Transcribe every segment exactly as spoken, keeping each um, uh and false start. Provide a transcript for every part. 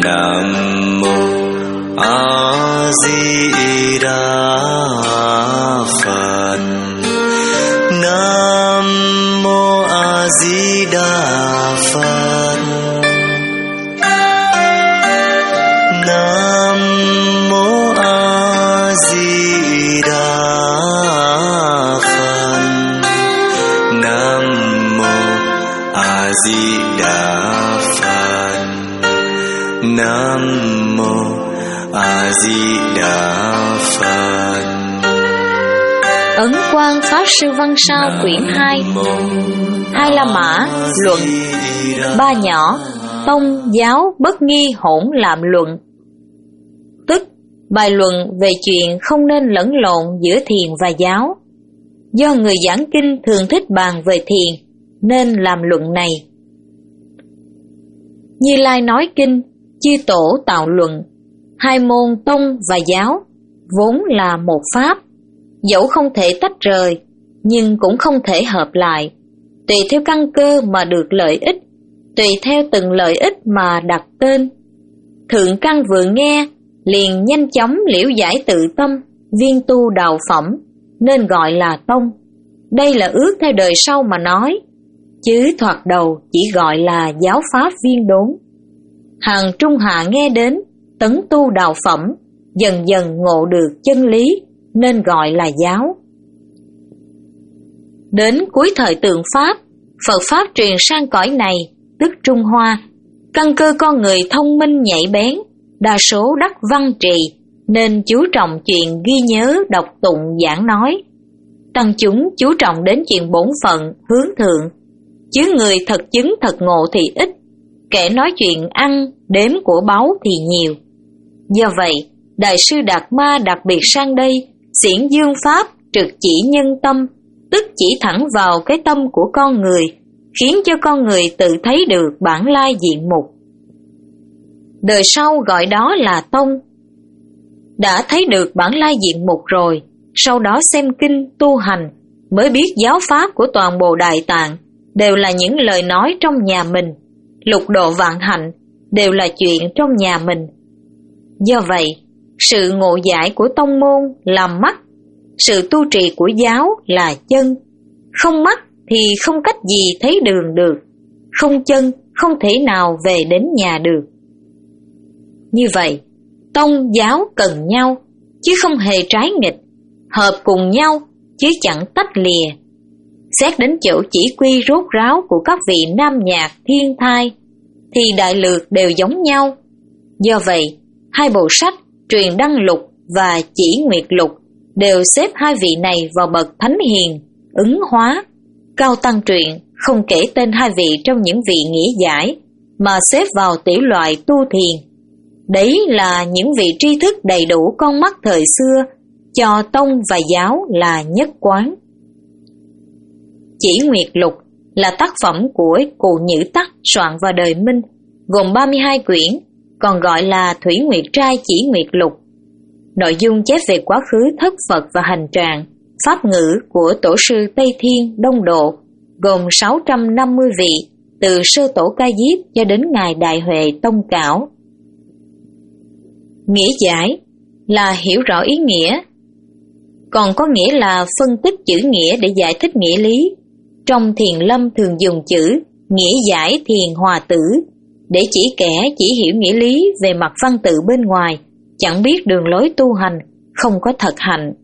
Nam mô A Di Đà Phật. Nam mô A Di Đà Phật. Nam mô A Di Đà Phật. Nam mô A Di Đà Phật. Nam mô A Di Đà Phật. Ấn Quang Pháp Sư Văn Sao quyển hai. Hai La Mã luận. Ba nhỏ tông giáo bất nghi hỗn lạm luận. Tức bài luận về chuyện không nên lẫn lộn giữa thiền và giáo. Do người giảng kinh thường thích bàn về thiền nên làm luận này. Như Lai nói kinh, chư tổ tạo luận. Hai môn tông và giáo vốn là một pháp, dẫu không thể tách rời nhưng cũng không thể hợp lại, tùy theo căn cơ mà được lợi ích, tùy theo từng lợi ích mà đặt tên. Thượng căn vừa nghe liền nhanh chóng liễu giải tự tâm, viên tu đạo phẩm nên gọi là tông. Đây là ước theo đời sau mà nói, chứ thoạt đầu chỉ gọi là giáo pháp viên đốn. Hàng trung hạ nghe đến tấn tu đạo phẩm, dần dần ngộ được chân lý nên gọi là giáo. Đến cuối thời Tượng Pháp, Phật Pháp truyền sang cõi này, tức Trung Hoa. Căn cơ con người thông minh nhạy bén, đa số đắc văn trì, nên chú trọng chuyện ghi nhớ, đọc tụng, giảng nói. Tăng chúng chú trọng đến chuyện bổn phận, hướng thượng, chứ người thật chứng thật ngộ thì ít, kẻ nói chuyện ăn, đếm của báu thì nhiều. Do vậy, Đại sư Đạt Ma đặc biệt sang đây, xiển dương Pháp trực chỉ nhân tâm, tức chỉ thẳng vào cái tâm của con người, khiến cho con người tự thấy được bản lai diện mục. Đời sau gọi đó là tông. Đã thấy được bản lai diện mục rồi, sau đó xem kinh tu hành, mới biết giáo pháp của toàn bộ Đại Tạng đều là những lời nói trong nhà mình, lục độ vạn hạnh đều là chuyện trong nhà mình. Do vậy, sự ngộ giải của tông môn là mắt, sự tu trì của giáo là chân. Không mắt thì không cách gì thấy đường được, không chân không thể nào về đến nhà được. Như vậy, tông giáo cần nhau, chứ không hề trái nghịch, hợp cùng nhau, chứ chẳng tách lìa. Xét đến chỗ chỉ quy rốt ráo của các vị nam nhạc thiên thai, thì đại lược đều giống nhau. Do vậy, hai bộ sách Truyền Đăng Lục và Chỉ Nguyệt Lục đều xếp hai vị này vào bậc thánh hiền, ứng hóa. Cao Tăng Truyện không kể tên hai vị trong những vị nghĩa giải, mà xếp vào tỷ loại tu thiền. Đấy là những vị tri thức đầy đủ con mắt thời xưa, cho tông và giáo là nhất quán. Chỉ Nguyệt Lục là tác phẩm của Cụ Nhữ Tắc soạn vào đời Minh, gồm ba mươi hai quyển, còn gọi là Thủy Nguyệt Trai Chỉ Nguyệt Lục. Nội dung chép về quá khứ thất Phật và hành trạng, pháp ngữ của tổ sư Tây Thiên Đông Độ, gồm sáu trăm năm mươi vị, từ sơ tổ Ca Diếp cho đến ngài Đại Huệ Tông Cảo. Nghĩa giải là hiểu rõ ý nghĩa, còn có nghĩa là phân tích chữ nghĩa để giải thích nghĩa lý. Trong Thiền Lâm thường dùng chữ nghĩa giải thiền hòa tử để chỉ kẻ chỉ hiểu nghĩa lý về mặt văn tự bên ngoài, chẳng biết đường lối tu hành, không có thực hành.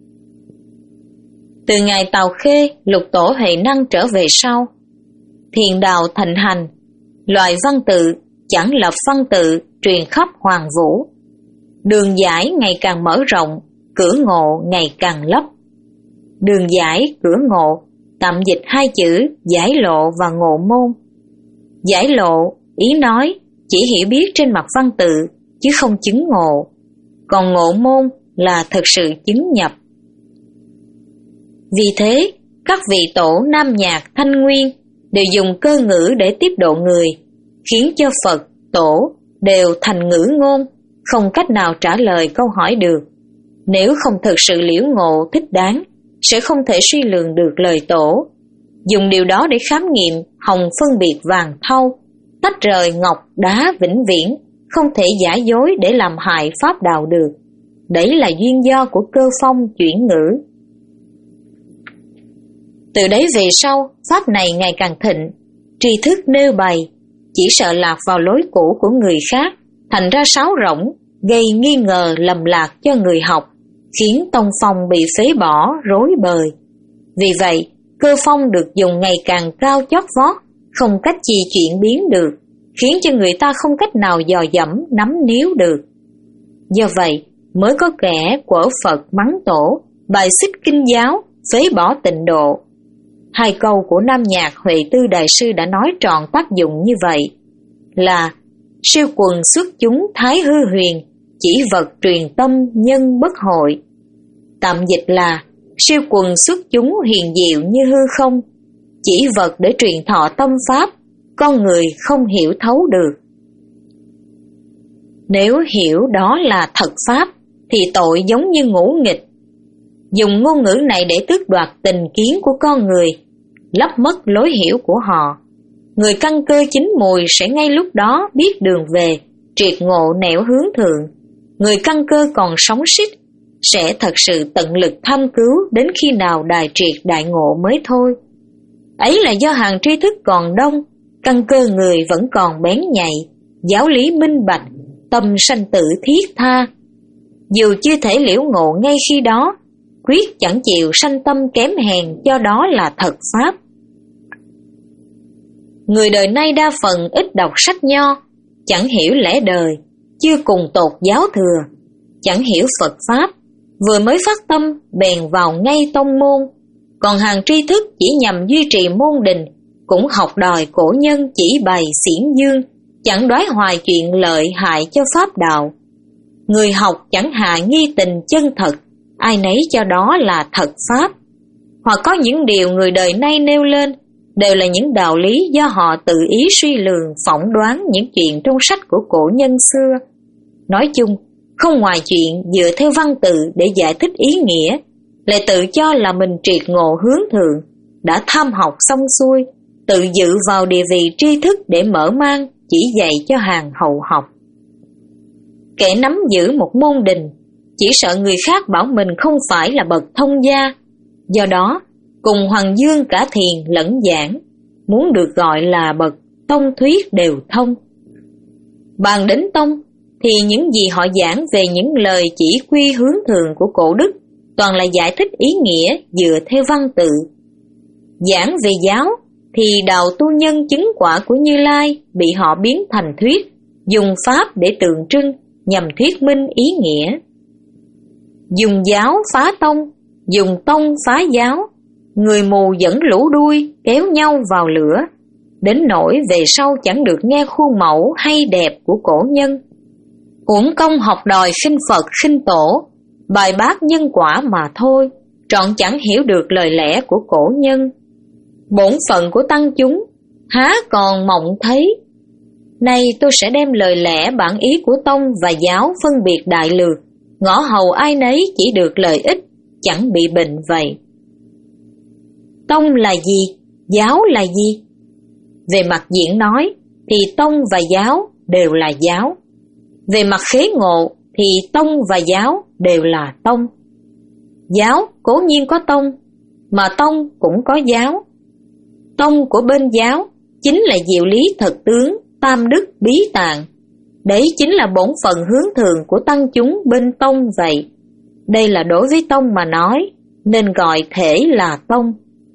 Từ ngày Tào Khê, Lục Tổ Huệ Năng trở về sau, thiền đạo thịnh hành, loại văn tự chẳng lập văn tự truyền khắp hoàng vũ. Đường giải ngày càng mở rộng, cửa ngộ ngày càng lấp. Đường giải, cửa ngộ tạm dịch hai chữ giải lộ và ngộ môn. Giải lộ, ý nói chỉ hiểu biết trên mặt văn tự, chứ không chứng ngộ. Còn ngộ môn là thực sự chứng nhập. Vì thế, các vị tổ Nam Nhạc, Thanh Nguyên đều dùng cơ ngữ để tiếp độ người, khiến cho Phật, Tổ đều thành ngữ ngôn, không cách nào trả lời câu hỏi được. Nếu không thực sự liễu ngộ thích đáng, sẽ không thể suy lường được lời Tổ. Dùng điều đó để khám nghiệm hồng phân biệt vàng thau, tách rời ngọc đá vĩnh viễn, không thể giả dối để làm hại pháp đạo được. Đấy là duyên do của cơ phong chuyển ngữ. Từ đấy về sau, pháp này ngày càng thịnh, tri thức nêu bày, chỉ sợ lạc vào lối cũ của người khác, thành ra sáo rỗng, gây nghi ngờ lầm lạc cho người học, khiến tông phong bị phế bỏ, rối bời. Vì vậy, cơ phong được dùng ngày càng cao chót vót, không cách gì chuyển biến được, khiến cho người ta không cách nào dò dẫm nắm níu được. Do vậy, mới có kẻ quở Phật mắng tổ, bài xích kinh giáo, phế bỏ tịnh độ. Hai câu của Nam Nhạc Huệ Tư Đại Sư đã nói trọn tác dụng như vậy, là siêu quần xuất chúng thái hư huyền, chỉ vật truyền tâm nhân bất hội. Tạm dịch là siêu quần xuất chúng huyền diệu như hư không, chỉ vật để truyền thọ tâm pháp, con người không hiểu thấu được. Nếu hiểu đó là thật pháp, thì tội giống như ngũ nghịch. Dùng ngôn ngữ này để tước đoạt tình kiến của con người, lấp mất lối hiểu của họ. Người căn cơ chín mùi sẽ ngay lúc đó biết đường về, triệt ngộ nẻo hướng thượng. Người căn cơ còn sống xích sẽ thật sự tận lực thăm cứu đến khi nào đại triệt đại ngộ mới thôi. Ấy là do hàng tri thức còn đông, căn cơ người vẫn còn bén nhạy, giáo lý minh bạch, tâm sanh tử thiết tha. Dù chưa thể liễu ngộ ngay khi đó, quyết chẳng chịu sanh tâm kém hèn, do đó là thật pháp. Người đời nay đa phần ít đọc sách nho, chẳng hiểu lẽ đời, chưa cùng tột giáo thừa, chẳng hiểu Phật pháp, vừa mới phát tâm bèn vào ngay tông môn. Còn hàng tri thức chỉ nhằm duy trì môn đình, cũng học đòi cổ nhân chỉ bày xiển dương, chẳng đoái hoài chuyện lợi hại cho pháp đạo. Người học chẳng hạ nghi tình chân thật, ai nấy cho đó là thật pháp. Hoặc có những điều người đời nay nêu lên đều là những đạo lý do họ tự ý suy lường, phỏng đoán những chuyện trong sách của cổ nhân xưa. Nói chung, không ngoài chuyện dựa theo văn tự để giải thích ý nghĩa, lại tự cho là mình triệt ngộ hướng thượng, đã tham học xong xuôi, tự dự vào địa vị tri thức để mở mang, chỉ dạy cho hàng hậu học. Kẻ nắm giữ một môn đình, chỉ sợ người khác bảo mình không phải là bậc thông gia, do đó cùng Hoàng Dương cả thiền lẫn giảng, muốn được gọi là bậc tông thuyết đều thông. Bàn đến tông thì những gì họ giảng về những lời chỉ quy hướng thường của cổ đức toàn là giải thích ý nghĩa dựa theo văn tự. Giảng về giáo thì đạo tu nhân chứng quả của Như Lai bị họ biến thành thuyết, dùng pháp để tượng trưng nhằm thuyết minh ý nghĩa. Dùng giáo phá tông, dùng tông phá giáo, người mù dẫn lũ đuôi kéo nhau vào lửa, đến nỗi về sau chẳng được nghe khuôn mẫu hay đẹp của cổ nhân. Uổng công học đòi khinh Phật khinh tổ, bài bác nhân quả mà thôi, trọn chẳng hiểu được lời lẽ của cổ nhân. Bổn phận của tăng chúng há còn mộng thấy. Nay tôi sẽ đem lời lẽ bản ý của tông và giáo phân biệt đại lược, ngõ hầu ai nấy chỉ được lợi ích, chẳng bị bệnh vậy. Tông là gì? Giáo là gì? Về mặt diễn nói thì tông và giáo đều là giáo. Về mặt khế ngộ thì tông và giáo đều là tông. Giáo cố nhiên có tông, mà tông cũng có giáo. Tông của bên giáo chính là diệu lý thật tướng, tam đức bí tạng. Đấy chính là bổn phận hướng thường của tăng chúng bên tông vậy. Đây là đối với tông mà nói, nên gọi thể là tông.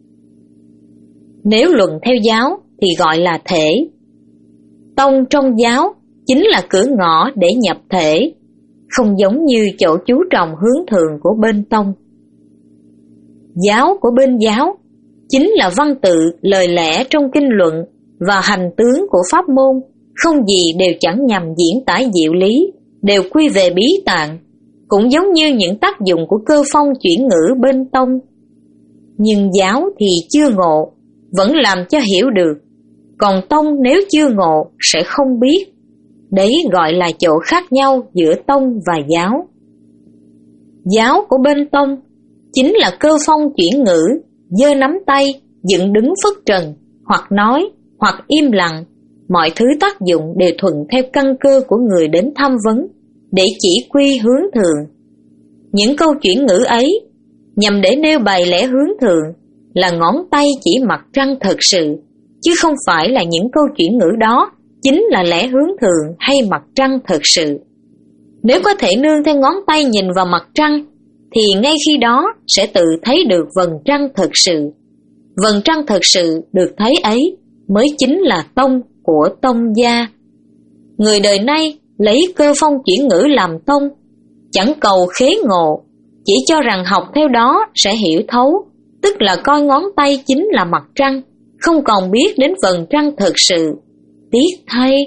Nếu luận theo giáo thì gọi là thể. Tông trong giáo chính là cửa ngõ để nhập thể, không giống như chỗ chú trọng hướng thường của bên tông. Giáo của bên giáo chính là văn tự, lời lẽ trong kinh luận và hành tướng của pháp môn, không gì đều chẳng nhằm diễn tả diệu lý, đều quy về bí tạng, cũng giống như những tác dụng của cơ phong chuyển ngữ bên tông. Nhưng giáo thì chưa ngộ, vẫn làm cho hiểu được, còn tông nếu chưa ngộ sẽ không biết. Đấy gọi là chỗ khác nhau giữa tông và giáo. Giáo của bên tông chính là cơ phong chuyển ngữ, giơ nắm tay, dựng đứng phất trần, hoặc nói, hoặc im lặng, mọi thứ tác dụng đều thuận theo căn cơ của người đến tham vấn, để chỉ quy hướng thượng. Những câu chuyển ngữ ấy nhằm để nêu bày lẽ hướng thượng là ngón tay chỉ mặt trăng thật sự, chứ không phải là những câu chuyển ngữ đó chính là lẽ hướng thượng hay mặt trăng thật sự. Nếu có thể nương theo ngón tay nhìn vào mặt trăng, thì ngay khi đó sẽ tự thấy được vầng trăng thật sự. Vầng trăng thật sự được thấy ấy mới chính là tông của tông gia. Người đời nay lấy cơ phong chuyển ngữ làm tông, chẳng cầu khế ngộ, chỉ cho rằng học theo đó sẽ hiểu thấu, tức là coi ngón tay chính là mặt trăng, không còn biết đến vầng trăng thật sự. Tiếc thay!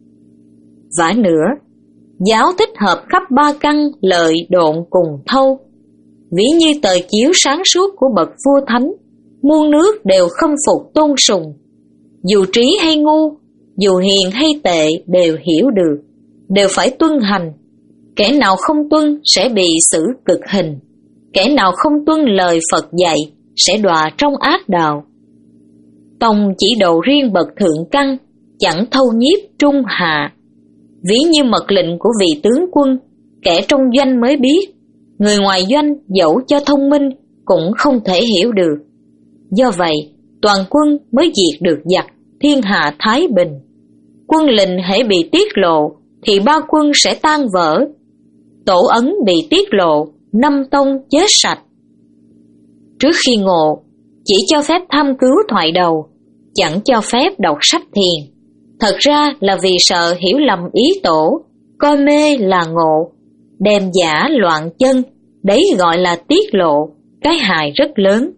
Vả nữa, giáo thích hợp khắp ba căn lợi độn cùng thâu. Ví như tờ chiếu sáng suốt của bậc vua thánh, muôn nước đều khâm phục tôn sùng. Dù trí hay ngu, dù hiền hay tệ đều hiểu được, đều phải tuân hành. Kẻ nào không tuân sẽ bị xử cực hình, kẻ nào không tuân lời Phật dạy sẽ đọa trong ác đạo. Tông chỉ độ riêng bậc thượng căn, chẳng thâu nhiếp trung hạ. Ví như mật lệnh của vị tướng quân, kẻ trong doanh mới biết, người ngoài doanh dẫu cho thông minh cũng không thể hiểu được. Do vậy, toàn quân mới diệt được giặc, thiên hạ thái bình. Quân lệnh hễ bị tiết lộ thì ba quân sẽ tan vỡ. Tổ ấn bị tiết lộ, năm tông chết sạch. Trước khi ngộ, chỉ cho phép tham cứu thoại đầu, chẳng cho phép đọc sách thiền. Thật ra là vì sợ hiểu lầm ý tổ, coi mê là ngộ, đem giả loạn chân, đấy gọi là tiết lộ, cái hại rất lớn.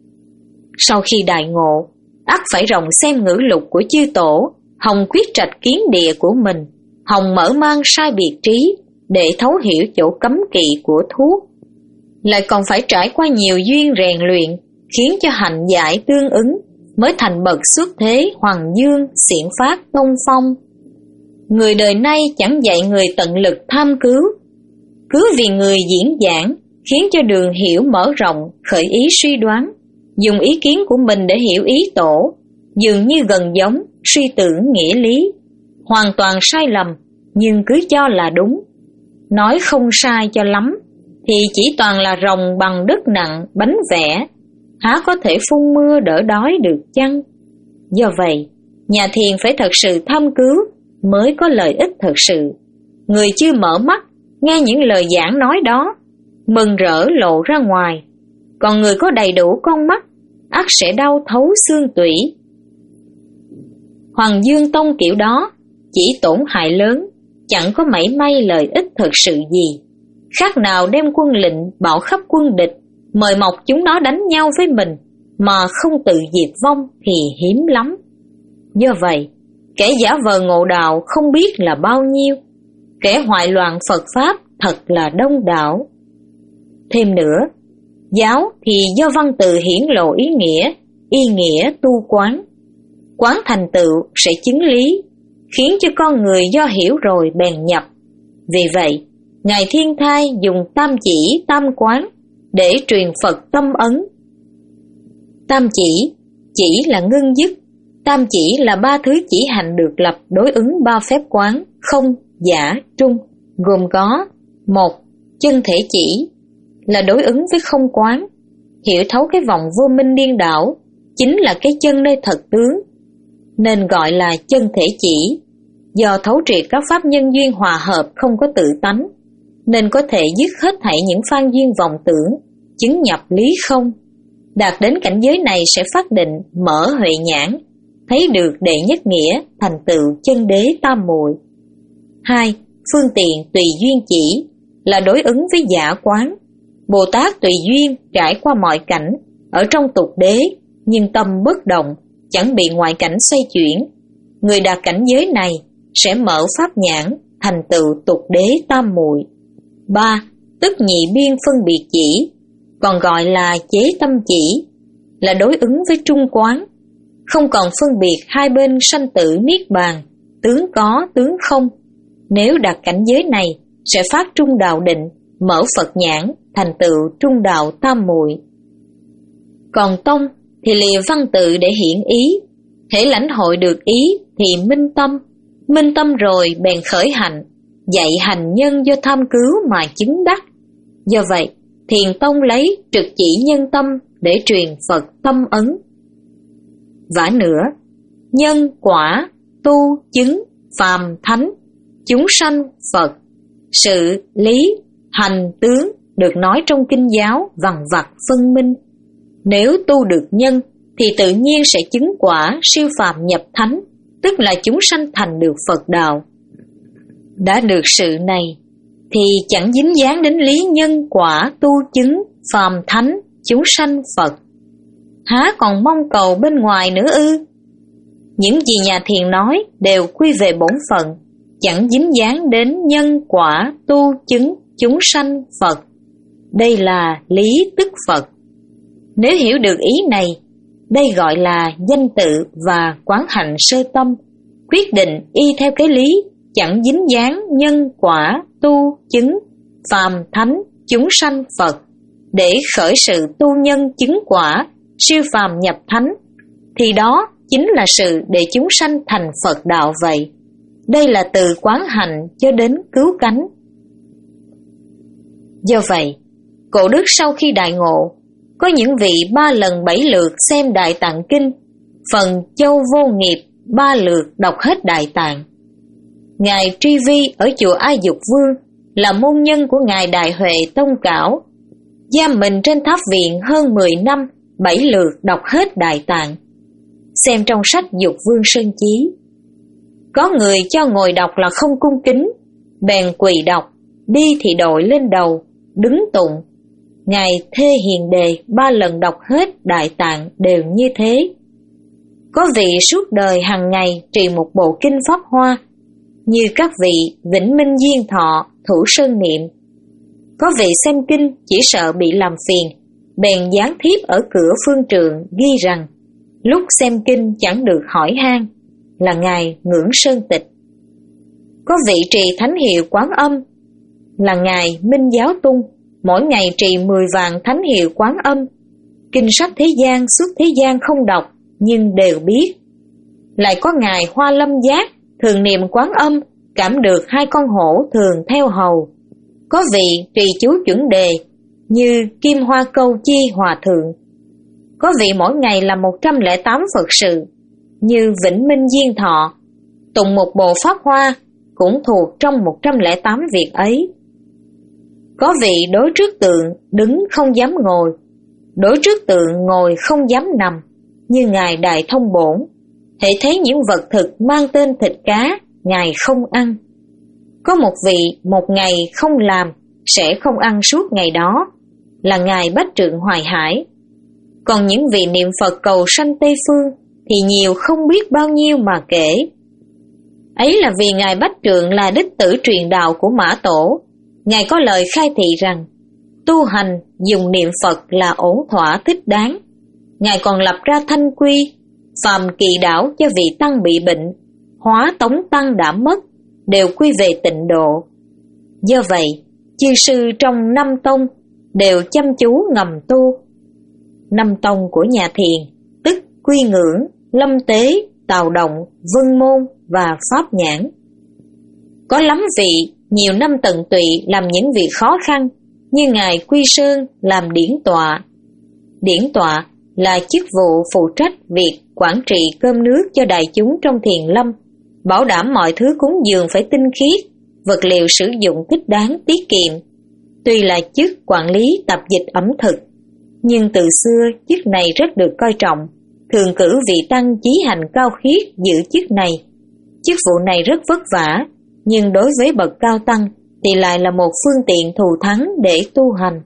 Sau khi đại ngộ, ắt phải rộng xem ngữ lục của chư tổ, hòng quyết trạch kiến địa của mình, hòng mở mang sai biệt trí, để thấu hiểu chỗ cấm kỵ của thuốc. Lại còn phải trải qua nhiều duyên rèn luyện, khiến cho hạnh giải tương ứng, mới thành bậc xuất thế hoàng dương xiển phát tông phong. Người đời nay chẳng dạy người tận lực tham cứu, cứ vì người diễn giảng khiến cho đường hiểu mở rộng, khởi ý suy đoán, dùng ý kiến của mình để hiểu ý tổ, dường như gần giống suy tưởng nghĩa lý, hoàn toàn sai lầm nhưng cứ cho là đúng. Nói không sai cho lắm thì chỉ toàn là rồng bằng đất nặng bánh vẽ, há có thể phun mưa đỡ đói được chăng? Do vậy, nhà thiền phải thật sự thâm cứu mới có lợi ích thật sự. Người chưa mở mắt, nghe những lời giảng nói đó, mừng rỡ lộ ra ngoài. Còn người có đầy đủ con mắt, ắt sẽ đau thấu xương tủy. Hoàng Dương Tông kiểu đó chỉ tổn hại lớn, chẳng có mảy may lợi ích thật sự gì. Khác nào đem quân lệnh bảo khắp quân địch, mời mọc chúng nó đánh nhau với mình, mà không tự diệt vong thì hiếm lắm. Do vậy, kẻ giả vờ ngộ đạo không biết là bao nhiêu, kẻ hoại loạn Phật Pháp thật là đông đảo. Thêm nữa, giáo thì do văn từ hiển lộ ý nghĩa, ý nghĩa tu quán. Quán thành tựu sẽ chứng lý, khiến cho con người do hiểu rồi bèn nhập. Vì vậy, Ngài Thiên Thai dùng tam chỉ tam quán để truyền Phật tâm ấn. Tam chỉ, chỉ là ngưng dứt, tam chỉ là ba thứ chỉ hành được lập đối ứng ba phép quán, không, giả, trung, gồm có: một, chân thể chỉ, là đối ứng với không quán, hiểu thấu cái vòng vô minh điên đảo, chính là cái chân nơi thật tướng, nên gọi là chân thể chỉ. Do thấu triệt các pháp nhân duyên hòa hợp không có tự tánh, nên có thể dứt hết thảy những phan duyên vọng tưởng, chứng nhập lý không. Đạt đến cảnh giới này sẽ phát định mở huệ nhãn, thấy được đệ nhất nghĩa, thành tựu chân đế tam muội. Hai, phương tiện tùy duyên chỉ, là đối ứng với giả quán. Bồ Tát tùy duyên trải qua mọi cảnh, ở trong tục đế, nhưng tâm bất động, chẳng bị ngoại cảnh xoay chuyển. Người đạt cảnh giới này sẽ mở pháp nhãn, thành tựu tục đế tam muội. Ba, tức nhị biên phân biệt chỉ, còn gọi là chế tâm chỉ, là đối ứng với trung quán, không còn phân biệt hai bên sanh tử niết bàn, tướng có tướng không. Nếu đạt cảnh giới này sẽ phát trung đạo định, mở Phật nhãn, thành tựu trung đạo tam muội. Còn tông thì lìa văn tự để hiển ý, hễ lãnh hội được ý thì minh tâm, minh tâm rồi bèn khởi hành, dạy hành nhân do tham cứu mà chứng đắc. Do vậy, Thiền tông lấy trực chỉ nhân tâm để truyền Phật tâm ấn. Vả nữa, nhân quả, tu, chứng, phàm, thánh, chúng sanh, Phật, sự, lý, hành, tướng được nói trong kinh giáo vằng vặc phân minh. Nếu tu được nhân thì tự nhiên sẽ chứng quả siêu phàm nhập thánh, tức là chúng sanh thành được Phật đạo. Đã được sự này thì chẳng dính dáng đến lý nhân quả tu chứng phàm thánh chúng sanh Phật, há còn mong cầu bên ngoài nữa ư? Những gì nhà thiền nói đều quy về bổn phận, chẳng dính dáng đến nhân quả tu chứng chúng sanh Phật. Đây là lý tức Phật. Nếu hiểu được ý này, đây gọi là danh tự và quán hạnh sơ tâm, quyết định y theo cái lý, chẳng dính dáng nhân quả tu chứng phàm thánh chúng sanh Phật, để khởi sự tu nhân chứng quả siêu phàm nhập thánh, thì đó chính là sự để chúng sanh thành Phật đạo vậy. Đây là từ quán hạnh cho đến cứu cánh. Do vậy, Cổ Đức sau khi đại ngộ, có những vị ba lần bảy lượt xem Đại Tạng Kinh, phần Châu Vô Nghiệp ba lượt đọc hết Đại Tạng. Ngài Tri Vi ở chùa A Dục Vương là môn nhân của Ngài Đại Huệ Tông Cảo, giam mình trên tháp viện hơn mười năm, bảy lượt đọc hết Đại Tạng. Xem trong sách Dục Vương Sơn Chí. Có người cho ngồi đọc là không cung kính, bèn quỳ đọc, đi thì đội lên đầu, đứng tụng. Ngài Thê Hiền Đề ba lần đọc hết Đại Tạng đều như thế. Có vị suốt đời hàng ngày trì một bộ kinh Pháp Hoa, như các vị Vĩnh Minh Diên Thọ, Thủ Sơn Niệm. Có vị xem kinh chỉ sợ bị làm phiền, bèn dán thiếp ở cửa phương trường ghi rằng lúc xem kinh chẳng được hỏi han, là Ngài Ngưỡng Sơn Tịch. Có vị trì thánh hiệu Quán Âm, là Ngài Minh Giáo Tung, mỗi ngày trì mười vạn thánh hiệu Quán Âm. Kinh sách thế gian suốt thế gian không đọc, nhưng đều biết. Lại có Ngài Hoa Lâm Giác, thường niệm Quán Âm, cảm được hai con hổ thường theo hầu. Có vị trì chú chuẩn đề, như Kim Hoa Câu Chi Hòa Thượng. Có vị mỗi ngày làm một trăm lẻ tám Phật sự, như Vĩnh Minh Diên Thọ, tụng một bộ Pháp Hoa, cũng thuộc trong một trăm lẻ tám việc ấy. Có vị đối trước tượng, đứng không dám ngồi, đối trước tượng ngồi không dám nằm, như Ngài Đại Thông Bổn. Hễ thấy những vật thực mang tên thịt cá, Ngài không ăn. Có một vị một ngày không làm, sẽ không ăn suốt ngày đó, là Ngài Bách Trượng Hoài Hải. Còn những vị niệm Phật cầu sanh Tây Phương thì nhiều không biết bao nhiêu mà kể. Ấy là vì Ngài Bách Trượng là đích tử truyền đạo của Mã Tổ. Ngài có lời khai thị rằng tu hành dùng niệm Phật là ổn thỏa thích đáng. Ngài còn lập ra thanh quy, phàm kỳ đảo cho vị tăng bị bệnh, hóa tống tăng đã mất, đều quy về tịnh độ. Do vậy, chư sư trong năm tông đều chăm chú ngầm tu. Năm tông của nhà thiền, tức Quy Ngưỡng, Lâm Tế, Tào Động, Vân Môn và Pháp Nhãn. Có lắm vị nhiều năm tận tụy làm những việc khó khăn, như Ngài Quy Sơn làm điển tọa. Điển tọa là chức vụ phụ trách việc quản trị cơm nước cho đại chúng trong thiền lâm, bảo đảm mọi thứ cúng dường phải tinh khiết, vật liệu sử dụng thích đáng tiết kiệm. Tuy là chức quản lý tập dịch ẩm thực, nhưng từ xưa chức này rất được coi trọng, thường cử vị tăng chí hành cao khiết giữ chức này. Chức vụ này rất vất vả, nhưng đối với bậc cao tăng thì lại là một phương tiện thù thắng để tu hành.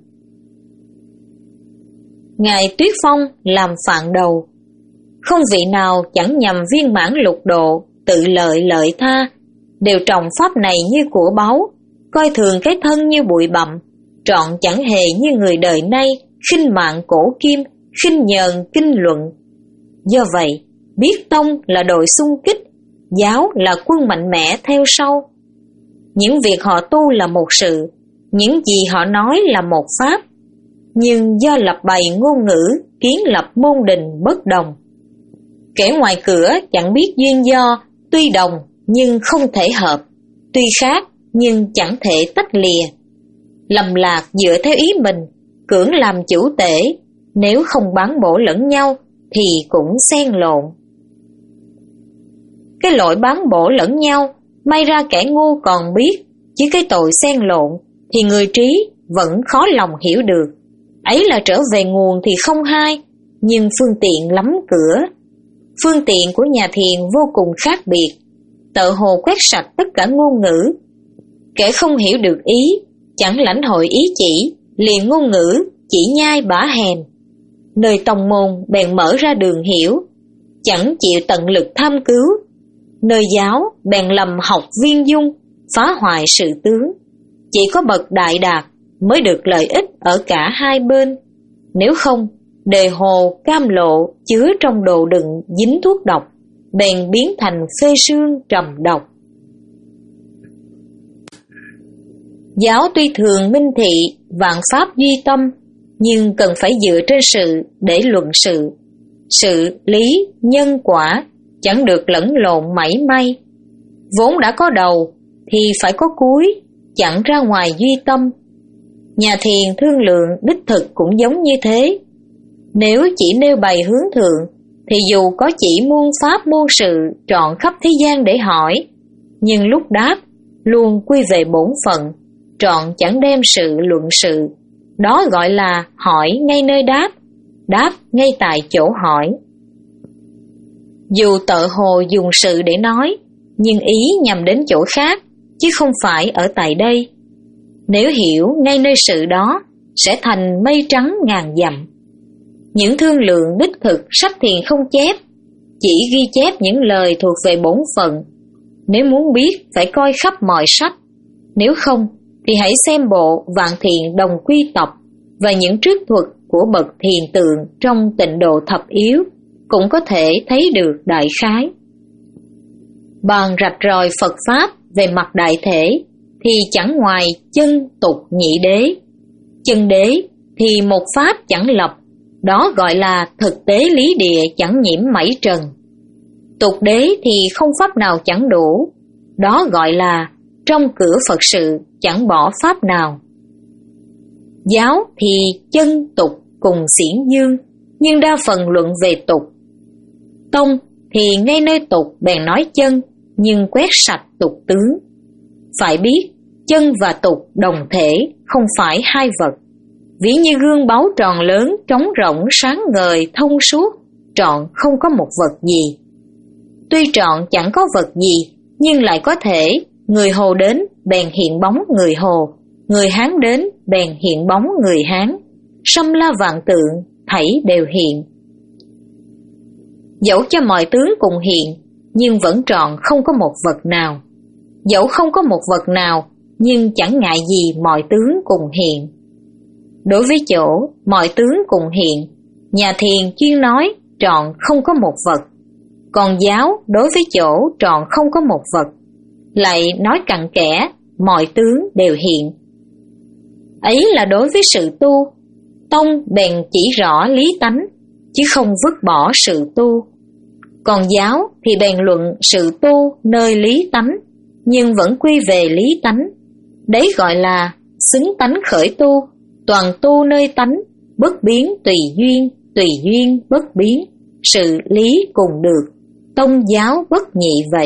Ngài Tuyết Phong làm phạn đầu. Không vị nào chẳng nhằm viên mãn lục độ, tự lợi lợi tha, đều trọng pháp này như của báu, coi thường cái thân như bụi bặm, trọn chẳng hề như người đời nay, khinh mạng cổ kim, khinh nhờn kinh luận. Do vậy, biết tông là đội xung kích, giáo là quân mạnh mẽ theo sau. Những việc họ tu là một sự, những gì họ nói là một pháp, nhưng do lập bày ngôn ngữ, kiến lập môn đình bất đồng. Kẻ ngoài cửa chẳng biết duyên do, Tuy đồng nhưng không thể hợp, tuy khác nhưng chẳng thể tách lìa. Lầm lạc dựa theo ý mình, cưỡng làm chủ tể, nếu không bán bổ lẫn nhau thì cũng xen lộn. Cái lỗi bán bổ lẫn nhau, may ra kẻ ngu còn biết, chứ cái tội xen lộn thì người trí vẫn khó lòng hiểu được. Ấy là trở về nguồn thì không hai, nhưng phương tiện lắm cửa. Phương tiện của nhà thiền vô cùng khác biệt, tợ hồ quét sạch tất cả ngôn ngữ. Kẻ không hiểu được ý, chẳng lãnh hội ý chỉ, liền ngôn ngữ chỉ nhai bả hèn. Nơi tông môn bèn mở ra đường hiểu, chẳng chịu tận lực tham cứu. Nơi giáo bèn lầm học viên dung, phá hoại sự tướng. Chỉ có bậc đại đạt mới được lợi ích ở cả hai bên. Nếu không, đề hồ cam lộ chứa trong đồ đựng dính thuốc độc, bèn biến thành phê sương trầm độc. Giáo tuy thường minh thị vạn pháp duy tâm, nhưng cần phải dựa trên sự để luận sự. Sự, lý, nhân, quả chẳng được lẫn lộn mảy may. Vốn đã có đầu thì phải có cuối, chẳng ra ngoài duy tâm. Nhà thiền thương lượng đích thực cũng giống như thế. Nếu chỉ nêu bày hướng thượng thì dù có chỉ muôn pháp muôn sự trọn khắp thế gian để hỏi, nhưng lúc đáp luôn quy về bổn phận, trọn chẳng đem sự luận sự. Đó gọi là hỏi ngay nơi đáp, đáp ngay tại chỗ hỏi. Dù tợ hồ dùng sự để nói, nhưng ý nhằm đến chỗ khác, chứ không phải ở tại đây. Nếu hiểu ngay nơi sự đó, sẽ thành mây trắng ngàn dặm. Những thương lượng đích thực sách thiền không chép, chỉ ghi chép những lời thuộc về bổn phận. Nếu muốn biết phải coi khắp mọi sách, nếu không thì hãy xem bộ Vạn Thiện Đồng Quy Tập và những trích thuật của bậc thiền tượng trong Tịnh Độ Thập Yếu, cũng có thể thấy được đại khái. Bàn rạch ròi Phật Pháp về mặt đại thể thì chẳng ngoài chân tục nhị đế. Chân đế thì một pháp chẳng lập, đó gọi là thực tế lý địa chẳng nhiễm mảy trần. Tục đế thì không pháp nào chẳng đủ, đó gọi là trong cửa Phật sự chẳng bỏ pháp nào. Giáo thì chân tục cùng xiển dương, nhưng đa phần luận về tục. Tông thì ngay nơi tục bèn nói chân, nhưng quét sạch tục tướng. Phải biết chân và tục đồng thể, không phải hai vật. Ví như gương báu tròn lớn, trống rỗng, sáng ngời, thông suốt, trọn không có một vật gì. Tuy trọn chẳng có vật gì, nhưng lại có thể người Hồ đến bèn hiện bóng người Hồ, người Hán đến bèn hiện bóng người Hán. Sâm la vạn tượng, thảy đều hiện. Dẫu cho mọi tướng cùng hiện, nhưng vẫn trọn không có một vật nào. Dẫu không có một vật nào, nhưng chẳng ngại gì mọi tướng cùng hiện. Đối với chỗ mọi tướng cùng hiện, nhà thiền chuyên nói trọn không có một vật. Còn giáo đối với chỗ trọn không có một vật, lại nói cặn kẽ mọi tướng đều hiện. Ấy là đối với sự tu, tông bèn chỉ rõ lý tánh, chứ không vứt bỏ sự tu. Còn giáo thì bèn luận sự tu nơi lý tánh, nhưng vẫn quy về lý tánh. Đấy gọi là xứng tánh khởi tu, toàn tu nơi tánh, bất biến tùy duyên, tùy duyên bất biến, sự lý cùng được, tông giáo bất nhị vậy.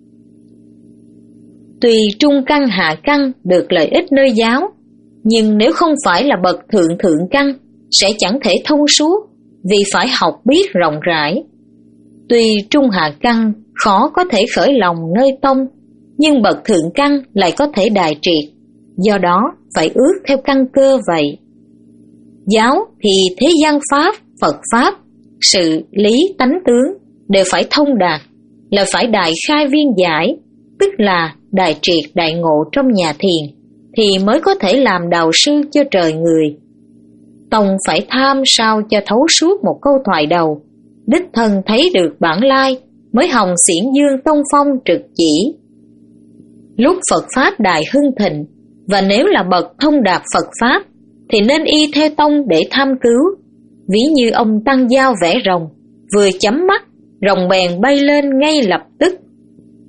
Tuy trung căn hạ căn được lợi ích nơi giáo, nhưng nếu không phải là bậc thượng thượng căn, sẽ chẳng thể thông suốt, vì phải học biết rộng rãi. Tuy trung hạ căn khó có thể khởi lòng nơi tông, nhưng bậc thượng căn lại có thể đại triệt, do đó phải ước theo căn cơ vậy. Giáo thì thế gian pháp, Phật pháp, sự lý tánh tướng đều phải thông đạt, là phải đại khai viên giải, tức là đại triệt đại ngộ trong nhà thiền, thì mới có thể làm đạo sư cho trời người. Tông phải tham sao cho thấu suốt một câu thoại đầu, đích thân thấy được bản lai, mới hồng xiển dương tông phong trực chỉ. Lúc Phật Pháp đại hưng thịnh, và nếu là bậc thông đạt Phật Pháp, thì nên y theo tông để tham cứu. Ví như ông Tăng Giao vẽ rồng, vừa chấm mắt, rồng bèn bay lên ngay lập tức.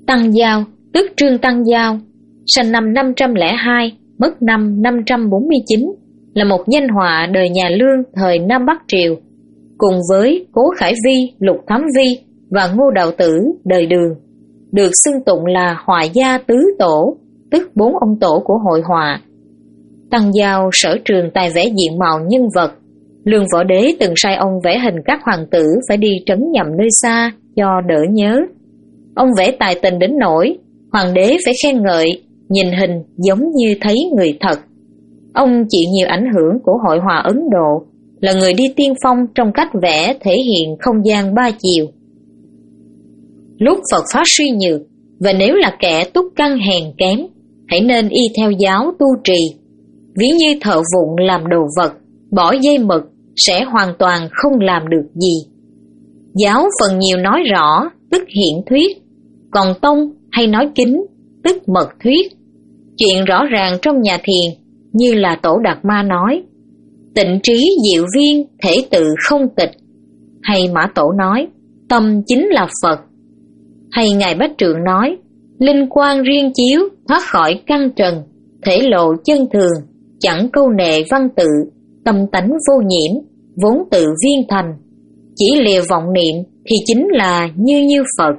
Tăng Giao, tức Trương Tăng Giao, sinh năm năm trăm lẻ hai, mất năm năm trăm bốn mươi chín, là một danh họa đời nhà Lương thời Nam Bắc Triều, cùng với Cố Khải Vi, Lục Thám Vi và Ngô Đạo Tử đời Đường, được xưng tụng là họa gia tứ tổ, tức bốn ông tổ của hội họa. Tăng Giao sở trường tài vẽ diện mạo nhân vật. Lương Võ Đế từng sai ông vẽ hình các hoàng tử phải đi trấn nhậm nơi xa cho đỡ nhớ. Ông vẽ tài tình đến nỗi hoàng đế phải khen ngợi, nhìn hình giống như thấy người thật. Ông chịu nhiều ảnh hưởng của hội họa Ấn Độ, là người đi tiên phong trong cách vẽ thể hiện không gian ba chiều. Lúc Phật pháp suy nhược, và nếu là kẻ túc căn hèn kém, hãy nên y theo giáo tu trì. Ví như thợ vụn làm đồ vật, bỏ dây mực sẽ hoàn toàn không làm được gì. Giáo phần nhiều nói rõ, tức hiện thuyết, còn tông hay nói kín, tức mật thuyết. Chuyện rõ ràng trong nhà thiền, như là Tổ Đạt Ma nói, tịnh trí diệu viên, thể tự không tịch. Hay Mã Tổ nói, tâm chính là Phật. Hay Ngài Bách Trượng nói, linh quang riêng chiếu, thoát khỏi căn trần, thể lộ chân thường, chẳng câu nệ văn tự, tâm tánh vô nhiễm, vốn tự viên thành. Chỉ lìa vọng niệm thì chính là như như Phật.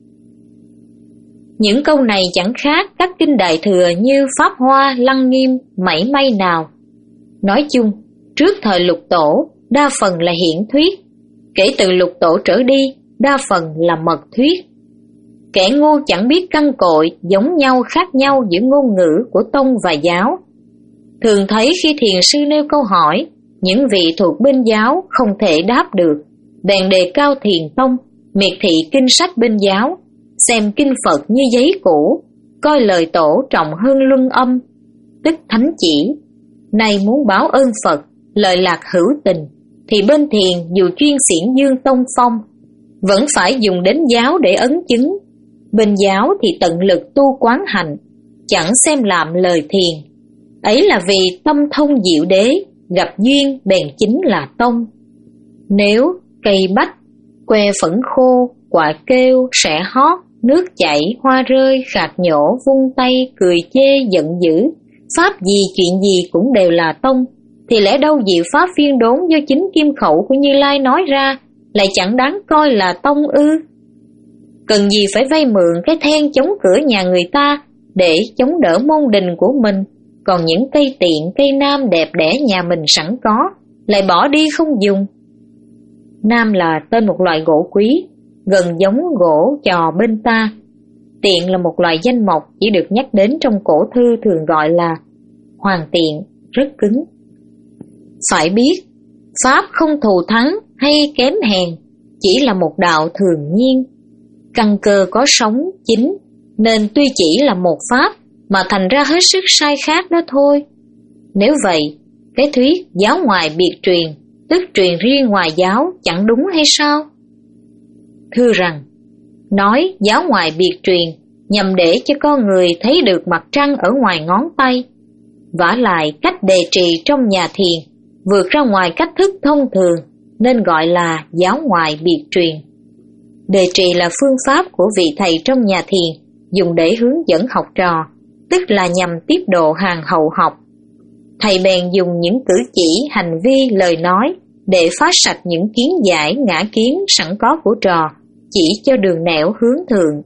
Những câu này chẳng khác các kinh Đại Thừa như Pháp Hoa, Lăng Nghiêm, mảy may nào. Nói chung, trước thời Lục Tổ, đa phần là hiển thuyết. Kể từ Lục Tổ trở đi, đa phần là mật thuyết. Kẻ ngu chẳng biết căn cội, giống nhau khác nhau giữa ngôn ngữ của tông và giáo. Thường thấy khi thiền sư nêu câu hỏi, những vị thuộc bên giáo không thể đáp được, bèn đề cao thiền tông, miệt thị kinh sách bên giáo, xem kinh Phật như giấy cũ, coi lời tổ trọng hơn luân âm, tức thánh chỉ. Nay muốn báo ơn Phật, lợi lạc hữu tình, thì bên thiền dù chuyên xiển dương tông phong, vẫn phải dùng đến giáo để ấn chứng. Bên giáo thì tận lực tu quán hành, chẳng xem làm lời thiền. Ấy là vì tâm thông diệu đế, gặp duyên bèn chính là tông. Nếu cây bách, que phẫn khô, quả kêu, sẻ hót, nước chảy, hoa rơi, khạc nhổ, vung tay, cười chê, giận dữ, pháp gì chuyện gì cũng đều là tông, thì lẽ đâu diệu pháp phiên đốn do chính kim khẩu của Như Lai nói ra lại chẳng đáng coi là tông ư? Cần gì phải vay mượn cái then chống cửa nhà người ta để chống đỡ môn đình của mình, còn những cây tiện, cây nam đẹp đẽ nhà mình sẵn có lại bỏ đi không dùng. Nam là tên một loại gỗ quý, gần giống gỗ chò bên ta. Tiện là một loại danh mộc chỉ được nhắc đến trong cổ thư thường gọi là hoàng tiện, rất cứng. Phải biết, pháp không thù thắng hay kém hèn, chỉ là một đạo thường nhiên. Căn cơ có sống chính, nên tuy chỉ là một pháp mà thành ra hết sức sai khác đó thôi. Nếu vậy, cái thuyết giáo ngoài biệt truyền, tức truyền riêng ngoài giáo, chẳng đúng hay sao? Thưa rằng, nói giáo ngoài biệt truyền nhằm để cho con người thấy được mặt trăng ở ngoài ngón tay. Vả lại cách đề trì trong nhà thiền vượt ra ngoài cách thức thông thường, nên gọi là giáo ngoài biệt truyền. Đề trì là phương pháp của vị thầy trong nhà thiền dùng để hướng dẫn học trò, tức là nhằm tiếp độ hàng hậu học. Thầy bèn dùng những cử chỉ, hành vi, lời nói để phá sạch những kiến giải, ngã kiến sẵn có của trò, chỉ cho đường nẻo hướng thượng.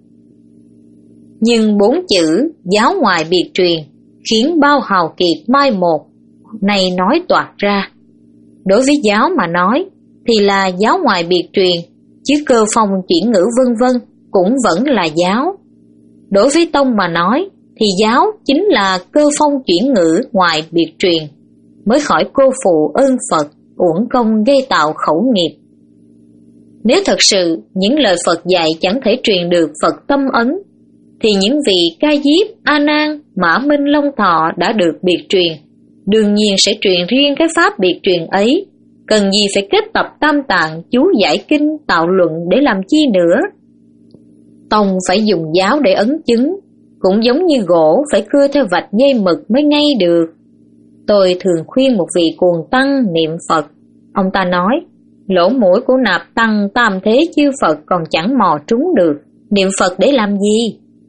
Nhưng bốn chữ giáo ngoài biệt truyền khiến bao hào kiệt mai một, này nói toạc ra. Đối với giáo mà nói thì là giáo ngoài biệt truyền, chứ cơ phong chuyển ngữ vân vân cũng vẫn là giáo. Đối với tông mà nói thì giáo chính là cơ phong chuyển ngữ ngoài biệt truyền, mới khỏi cô phụ ơn Phật, uổng công gây tạo khẩu nghiệp. Nếu thật sự những lời Phật dạy chẳng thể truyền được Phật tâm ấn, thì những vị Ca Diếp, A Nan, Mã Minh, Long Thọ đã được biệt truyền, đương nhiên sẽ truyền riêng cái pháp biệt truyền ấy. Cần gì phải kết tập tam tạng, chú giải kinh, tạo luận để làm chi nữa? Tông phải dùng giáo để ấn chứng, cũng giống như gỗ phải cưa theo vạch dây mực mới ngay được. Tôi thường khuyên một vị cuồng tăng niệm Phật. Ông ta nói, lỗ mũi của nạp tăng tam thế chư Phật còn chẳng mò trúng được, niệm Phật để làm gì?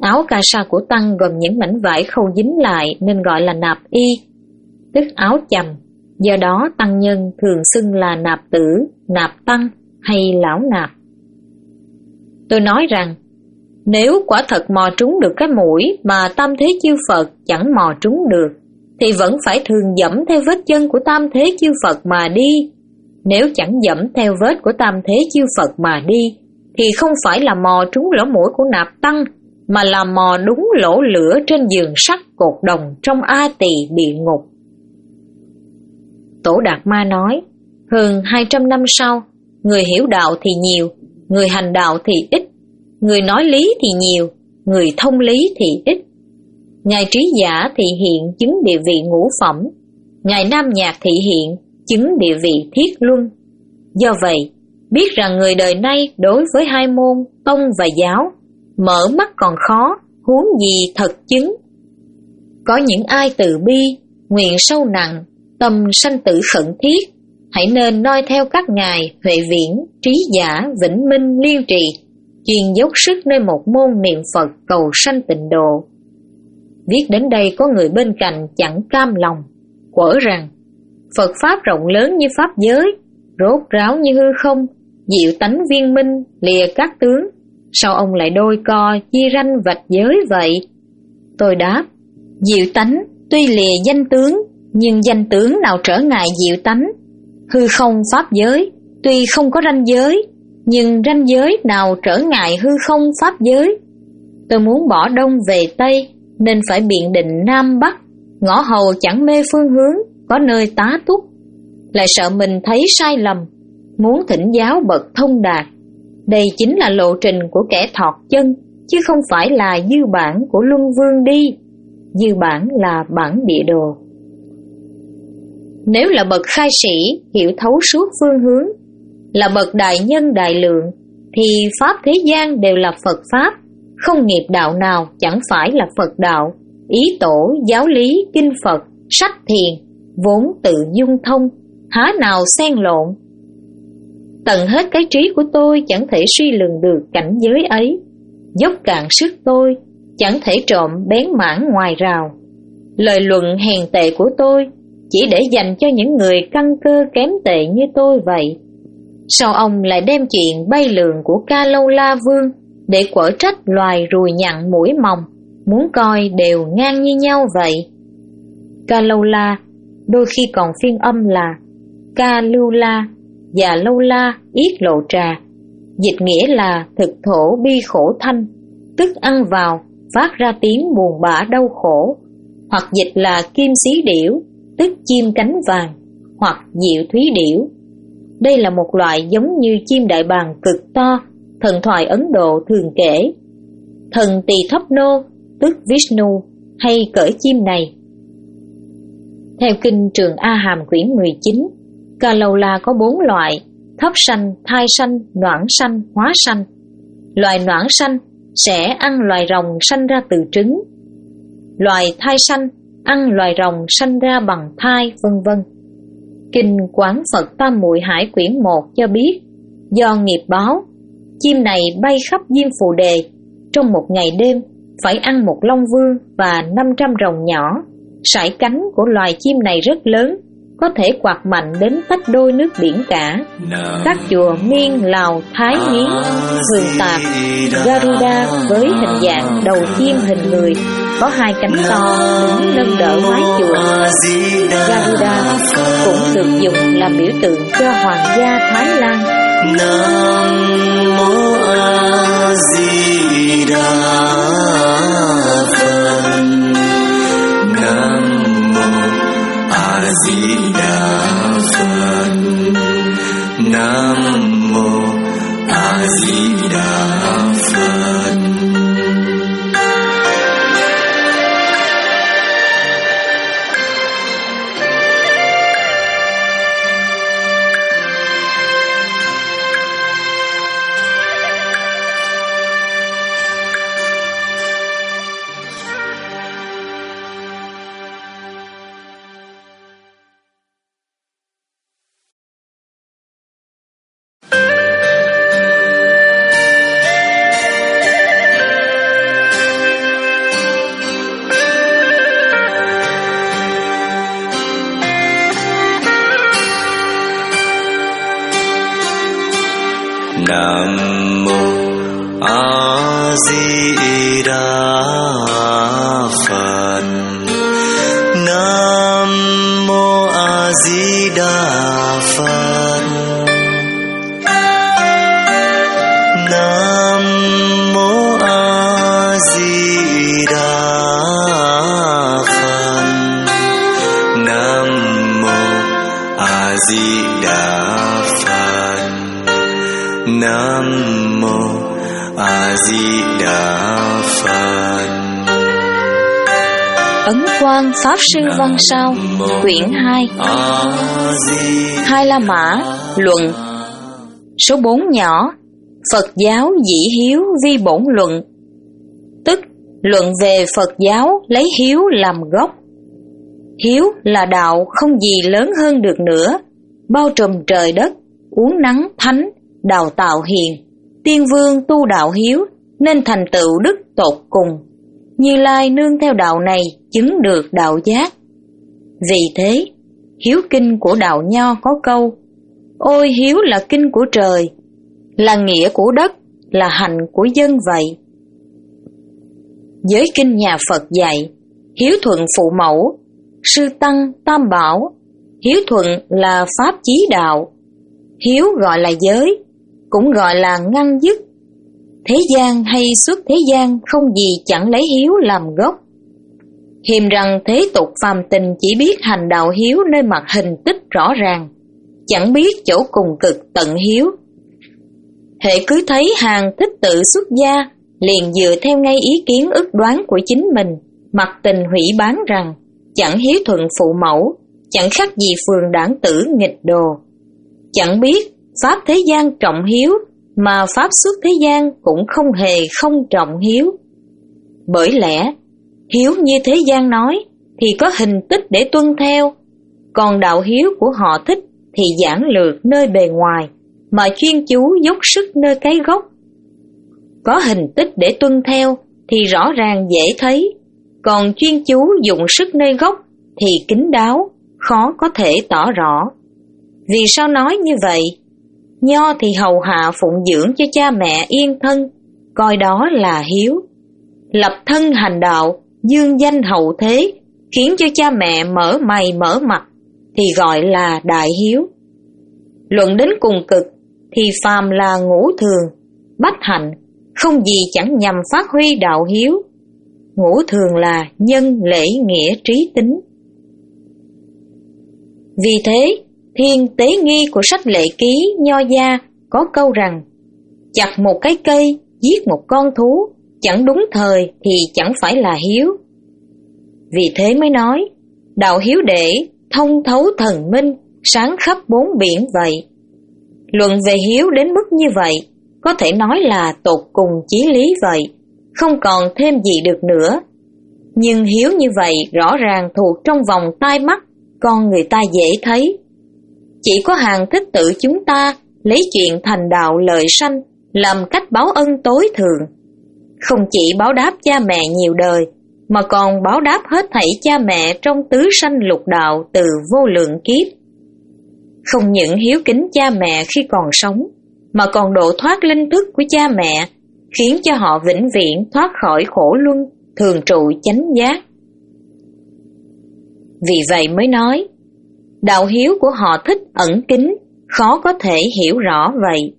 Áo ca sa của Tăng gồm những mảnh vải khâu dính lại nên gọi là nạp y, tức áo chầm. Do đó tăng nhân thường xưng là nạp tử, nạp tăng hay lão nạp. Tôi nói rằng, nếu quả thật mò trúng được cái mũi mà Tam Thế Chư Phật chẳng mò trúng được, thì vẫn phải thường dẫm theo vết chân của Tam Thế Chư Phật mà đi. Nếu chẳng dẫm theo vết của Tam Thế Chư Phật mà đi, thì không phải là mò trúng lỗ mũi của nạp tăng, mà là mò đúng lỗ lửa trên giường sắt cột đồng trong A Tỳ địa ngục. Tổ Đạt Ma nói, hơn hai trăm năm sau, người hiểu đạo thì nhiều, người hành đạo thì ít, người nói lý thì nhiều, người thông lý thì ít. Ngài Trí Giả thì hiện chứng địa vị ngũ phẩm, Ngài Nam Nhạc thị hiện chứng địa vị thiết luân. Do vậy, biết rằng người đời nay đối với hai môn tông và giáo, mở mắt còn khó, huống gì thật chứng. Có những ai từ bi, nguyện sâu nặng, tâm sanh tử khẩn thiết, hãy nên noi theo các ngài Huệ Viễn, Trí Giả, Vĩnh Minh, Liên Trì, chuyên dốc sức nơi một môn niệm Phật cầu sanh tịnh độ. Viết đến đây có người bên cạnh chẳng cam lòng, quở rằng Phật Pháp rộng lớn như Pháp giới, rốt ráo như hư không, diệu tánh viên minh, lìa các tướng, sao ông lại đôi co chia ranh vạch giới vậy? Tôi đáp, diệu tánh tuy lìa danh tướng, nhưng danh tướng nào trở ngại diệu tánh? Hư không Pháp giới tuy không có ranh giới, nhưng ranh giới nào trở ngại hư không Pháp giới? Tôi muốn bỏ đông về Tây, nên phải biện định Nam Bắc, ngõ hầu chẳng mê phương hướng, có nơi tá túc. Lại sợ mình thấy sai lầm, muốn thỉnh giáo bậc thông đạt. Đây chính là lộ trình của kẻ thọt chân, chứ không phải là dư bản của Luân Vương đi. Dư bản là bản địa đồ. Nếu là bậc khai sĩ hiểu thấu suốt phương hướng, là bậc đại nhân đại lượng, thì Pháp thế gian đều là Phật Pháp, không nghiệp đạo nào chẳng phải là Phật đạo. Ý tổ, giáo lý, kinh Phật, sách thiền, vốn tự dung thông, há nào xen lộn. Tận hết cái trí của tôi chẳng thể suy lường được cảnh giới ấy, dốc cạn sức tôi chẳng thể trộm bén mảng ngoài rào. Lời luận hèn tệ của tôi chỉ để dành cho những người căn cơ kém tệ như tôi vậy. Sao ông lại đem chuyện bay lượn của Ca Lâu La Vương để quở trách loài ruồi nhặn mũi mòng, muốn coi đều ngang như nhau vậy? Ca Lâu La đôi khi còn phiên âm là Ca Lưu La và Lâu La yết lộ trà, dịch nghĩa là thực thổ bi khổ thanh, tức ăn vào phát ra tiếng buồn bã đau khổ, hoặc dịch là kim xí điểu, tức chim cánh vàng, hoặc diệu thúy điểu. Đây là một loại giống như chim đại bàng cực to, thần thoại Ấn Độ thường kể. Thần Tỳ Thấp Nô, tức Vishnu, hay cởi chim này. Theo kinh Trường A Hàm quyển mười chín, Ca Lâu La có bốn loại: thấp sanh, thai sanh, noãn sanh, hóa sanh. Loài noãn sanh sẽ ăn loài rồng sanh ra từ trứng. Loài thai sanh ăn loài rồng sanh ra bằng thai, vân vân. Kinh Quán Phật Tam Muội Hải quyển một cho biết, do nghiệp báo, chim này bay khắp Diêm Phù Đề, trong một ngày đêm phải ăn một long vương và năm trăm rồng nhỏ. Sải cánh của loài chim này rất lớn, có thể quạt mạnh đến tách đôi nước biển cả. Các chùa Miên, Lào, Thái, Miến thường tạc Garuda với hình dạng đầu chim hình người, có hai cánh to đứng nâng đỡ mái chùa. Garuda cũng được dùng làm biểu tượng cho hoàng gia Thái Lan. Nam mô A Di Đà Phật. Nam mô A Di Đà Phật. Nam mô A Di Đà Phật. Di Đà Phật. Nam mô A Di Đà Phật. Nam mô A Di Đà Phật. Nam mô A Di Đà Phật. Nam mô A Di Đà Phật. Ấn Quang Pháp Sư Văn Sao, quyển hai, Hai La Mã, luận. Số bốn nhỏ, Phật giáo dĩ hiếu vi bổn luận. Tức luận về Phật giáo lấy hiếu làm gốc. Hiếu là đạo không gì lớn hơn được nữa, bao trùm trời đất, uốn nắng thánh, đào tạo hiền. Tiên vương tu đạo hiếu nên thành tựu đức tột cùng. Như Lai nương theo đạo này chứng được đạo giác. Vì thế, hiếu kinh của đạo Nho có câu: ôi hiếu là kinh của trời, là nghĩa của đất, là hạnh của dân vậy. Giới kinh nhà Phật dạy, hiếu thuận phụ mẫu, sư tăng, tam bảo. Hiếu thuận là pháp chí đạo. Hiếu gọi là giới, cũng gọi là ngăn dứt. Thế gian hay xuất thế gian không gì chẳng lấy hiếu làm gốc. Hiềm rằng thế tục phàm tình chỉ biết hành đạo hiếu nơi mặt hình tích rõ ràng, chẳng biết chỗ cùng cực tận hiếu. Hễ cứ thấy hàng thích tự xuất gia, liền dựa theo ngay ý kiến ước đoán của chính mình, mặc tình hủy bán rằng chẳng hiếu thuận phụ mẫu, chẳng khác gì phường đảng tử nghịch đồ. Chẳng biết pháp thế gian trọng hiếu, mà pháp xuất thế gian cũng không hề không trọng hiếu. Bởi lẽ hiếu như thế gian nói thì có hình tích để tuân theo, còn đạo hiếu của họ thích thì giản lược nơi bề ngoài, mà chuyên chú dốc sức nơi cái gốc. Có hình tích để tuân theo thì rõ ràng dễ thấy, còn chuyên chú dùng sức nơi gốc thì kín đáo, khó có thể tỏ rõ. Vì sao nói như vậy? Nho thì hầu hạ phụng dưỡng cho cha mẹ yên thân, coi đó là hiếu. Lập thân hành đạo, dương danh hậu thế, khiến cho cha mẹ mở mày mở mặt, thì gọi là đại hiếu. Luận đến cùng cực thì phàm là ngũ thường, bách hạnh, không gì chẳng nhằm phát huy đạo hiếu. Ngũ thường là nhân, lễ, nghĩa, trí, tính. Vì thế, Thiên Tế Nghi của sách Lệ Ký Nho gia có câu rằng: chặt một cái cây, giết một con thú, chẳng đúng thời thì chẳng phải là hiếu. Vì thế mới nói, đạo hiếu để thông thấu thần minh, sáng khắp bốn biển vậy. Luận về hiếu đến mức như vậy, có thể nói là tột cùng chí lý vậy, không còn thêm gì được nữa. Nhưng hiếu như vậy rõ ràng thuộc trong vòng tai mắt, con người ta dễ thấy. Chỉ có hàng thích tự chúng ta lấy chuyện thành đạo lợi sanh làm cách báo ân tối thượng. Không chỉ báo đáp cha mẹ nhiều đời, mà còn báo đáp hết thảy cha mẹ trong tứ sanh lục đạo từ vô lượng kiếp. Không những hiếu kính cha mẹ khi còn sống, mà còn độ thoát linh thức của cha mẹ, khiến cho họ vĩnh viễn thoát khỏi khổ luân, thường trụ chánh giác. Vì vậy mới nói, đạo hiếu của họ thích ẩn kín, khó có thể hiểu rõ vậy.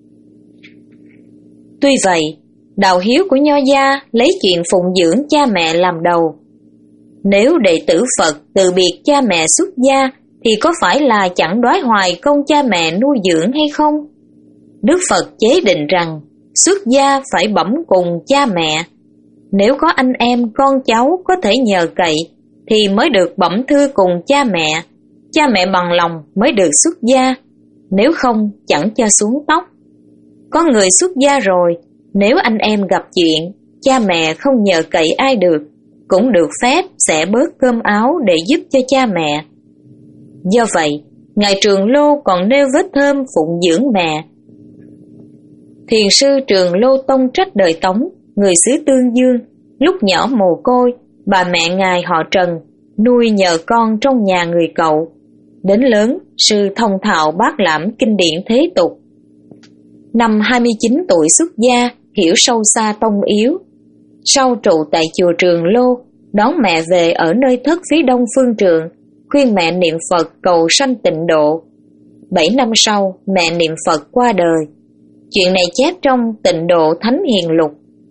Tuy vậy, đạo hiếu của Nho gia lấy chuyện phụng dưỡng cha mẹ làm đầu. Nếu đệ tử Phật từ biệt cha mẹ xuất gia, thì có phải là chẳng đoái hoài công cha mẹ nuôi dưỡng hay không? Đức Phật chế định rằng xuất gia phải bẩm cùng cha mẹ. Nếu có anh em con cháu có thể nhờ cậy, thì mới được bẩm thư cùng cha mẹ. Cha mẹ bằng lòng mới được xuất gia, nếu không chẳng cho xuống tóc. Có người xuất gia rồi, nếu anh em gặp chuyện, cha mẹ không nhờ cậy ai được, cũng được phép sẽ bớt cơm áo để giúp cho cha mẹ. Do vậy, Ngài Trường Lô còn nêu vết thơm phụng dưỡng mẹ. Thiền sư Trường Lô Tông trách đời Tống, người xứ Tương Dương, lúc nhỏ mồ côi, bà mẹ Ngài họ Trần, nuôi nhờ con trong nhà người cậu. Đến lớn, sư thông thạo bát lãm kinh điển thế tục. Năm hai mươi chín tuổi xuất gia, hiểu sâu xa tông yếu. Sau trụ tại chùa Trường Lô, đón mẹ về ở nơi thất phía đông phương trường, khuyên mẹ niệm Phật cầu sanh tịnh độ. Bảy năm sau, mẹ niệm Phật qua đời. Chuyện này chép trong Tịnh Độ Thánh Hiền Lục.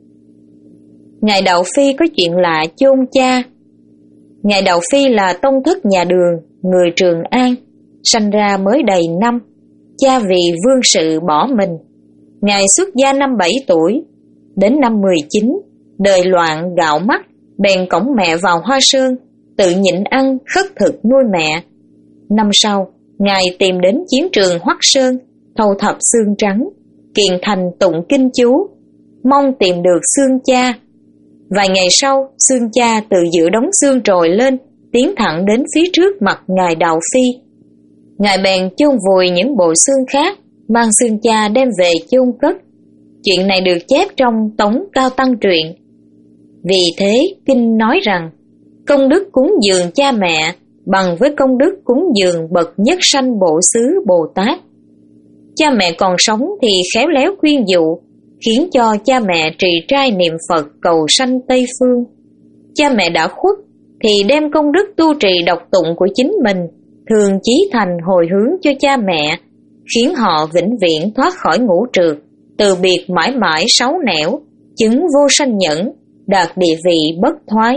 Ngài Đạo Phi có chuyện lạ chôn cha. Ngài Đạo Phi là tông thất nhà Đường, người Trường An, sanh ra mới đầy năm. Cha vì vương sự bỏ mình. Ngài xuất gia năm bảy tuổi. Đến năm mười chín, đời loạn gạo mắc, bèn cõng mẹ vào Hoa Sơn, tự nhịn ăn khất thực nuôi mẹ. Năm sau, Ngài tìm đến chiến trường Hoắc Sơn, thâu thập xương trắng, kiền thành tụng kinh chú, mong tìm được xương cha. Vài ngày sau, xương cha từ giữa đống xương trồi lên, tiến thẳng đến phía trước mặt Ngài Đạo Phi. Ngài bèn chôn vùi những bộ xương khác, mang xương cha đem về chôn cất. Chuyện này được chép trong Tống Cao Tăng truyện. Vì thế, kinh nói rằng, công đức cúng dường cha mẹ bằng với công đức cúng dường bậc nhất sanh Bổ Xứ Bồ Tát. Cha mẹ còn sống thì khéo léo khuyên dụ, khiến cho cha mẹ trì trai niệm Phật cầu sanh Tây Phương. Cha mẹ đã khuất thì đem công đức tu trì đọc tụng của chính mình thường chí thành hồi hướng cho cha mẹ, khiến họ vĩnh viễn thoát khỏi ngũ trược, từ biệt mãi mãi sáu nẻo, chứng vô sanh nhẫn, đạt địa vị bất thoái.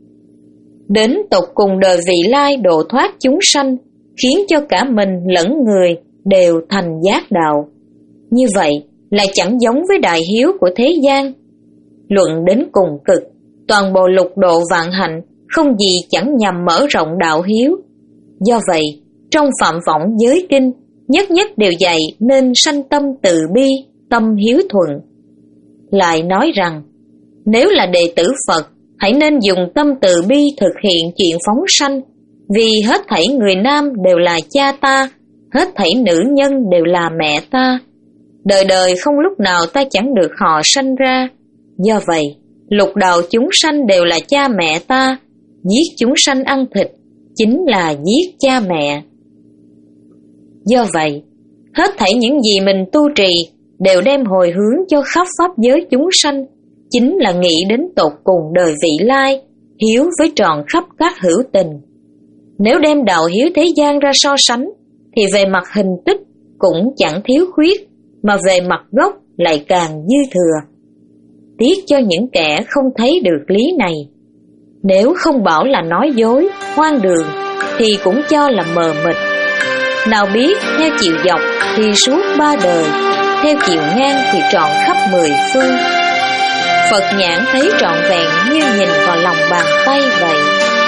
Đến tột cùng đời vị lai độ thoát chúng sanh, khiến cho cả mình lẫn người đều thành giác đạo. Như vậy là chẳng giống với đại hiếu của thế gian. Luận đến cùng cực, toàn bộ lục độ vạn hạnh không gì chẳng nhằm mở rộng đạo hiếu. Do vậy, trong phạm võng giới kinh, nhất nhất đều dạy nên sanh tâm từ bi, tâm hiếu thuận. Lại nói rằng, nếu là đệ tử Phật, hãy nên dùng tâm từ bi thực hiện chuyện phóng sanh, vì hết thảy người nam đều là cha ta, hết thảy nữ nhân đều là mẹ ta. Đời đời không lúc nào ta chẳng được họ sanh ra. Do vậy, lục đạo chúng sanh đều là cha mẹ ta, giết chúng sanh ăn thịt chính là giết cha mẹ. Do vậy, hết thảy những gì mình tu trì đều đem hồi hướng cho khắp pháp giới chúng sanh, chính là nghĩ đến tột cùng đời vị lai, hiếu với tròn khắp các hữu tình. Nếu đem đạo hiếu thế gian ra so sánh, thì về mặt hình tích cũng chẳng thiếu khuyết, mà về mặt gốc lại càng dư thừa. Tiếc cho những kẻ không thấy được lý này. Nếu không bảo là nói dối, hoang đường, thì cũng cho là mờ mịt. Nào biết theo chiều dọc thì suốt ba đời, theo chiều ngang thì trọn khắp mười phương. Phật nhãn thấy trọn vẹn như nhìn vào lòng bàn tay vậy.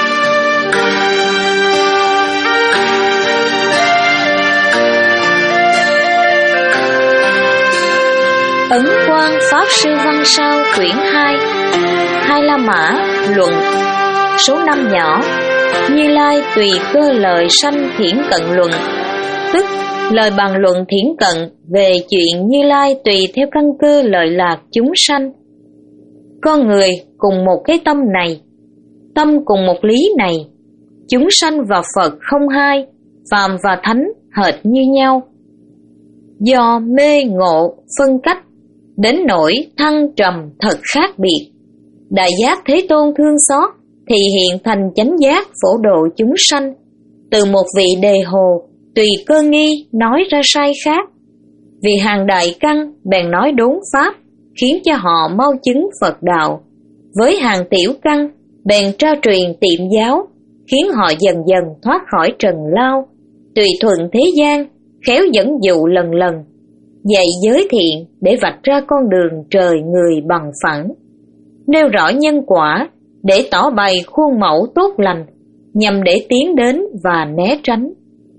Ấn Quang Pháp Sư Văn Sao quyển hai, Hai La Mã luận, số năm nhỏ, Như Lai tùy cơ lời sanh thiển cận luận, tức lời bàn luận thiển cận về chuyện Như Lai tùy theo căn cơ lợi lạc chúng sanh. Con người cùng một cái tâm này, tâm cùng một lý này, chúng sanh và Phật không hai, phàm và thánh hệt như nhau. Do mê ngộ phân cách, đến nỗi thăng trầm thật khác biệt. Đại giác Thế Tôn thương xót thì hiện thành chánh giác phổ độ chúng sanh. Từ một vị đề hồ tùy cơ nghi nói ra sai khác. Vì hàng đại căn bèn nói đốn pháp, khiến cho họ mau chứng Phật đạo. Với hàng tiểu căn bèn trao truyền tiệm giáo, khiến họ dần dần thoát khỏi trần lao. Tùy thuận thế gian, khéo dẫn dụ lần lần, dạy giới thiện để vạch ra con đường trời người bằng phẳng. Nêu rõ nhân quả để tỏ bày khuôn mẫu tốt lành, nhằm để tiến đến và né tránh.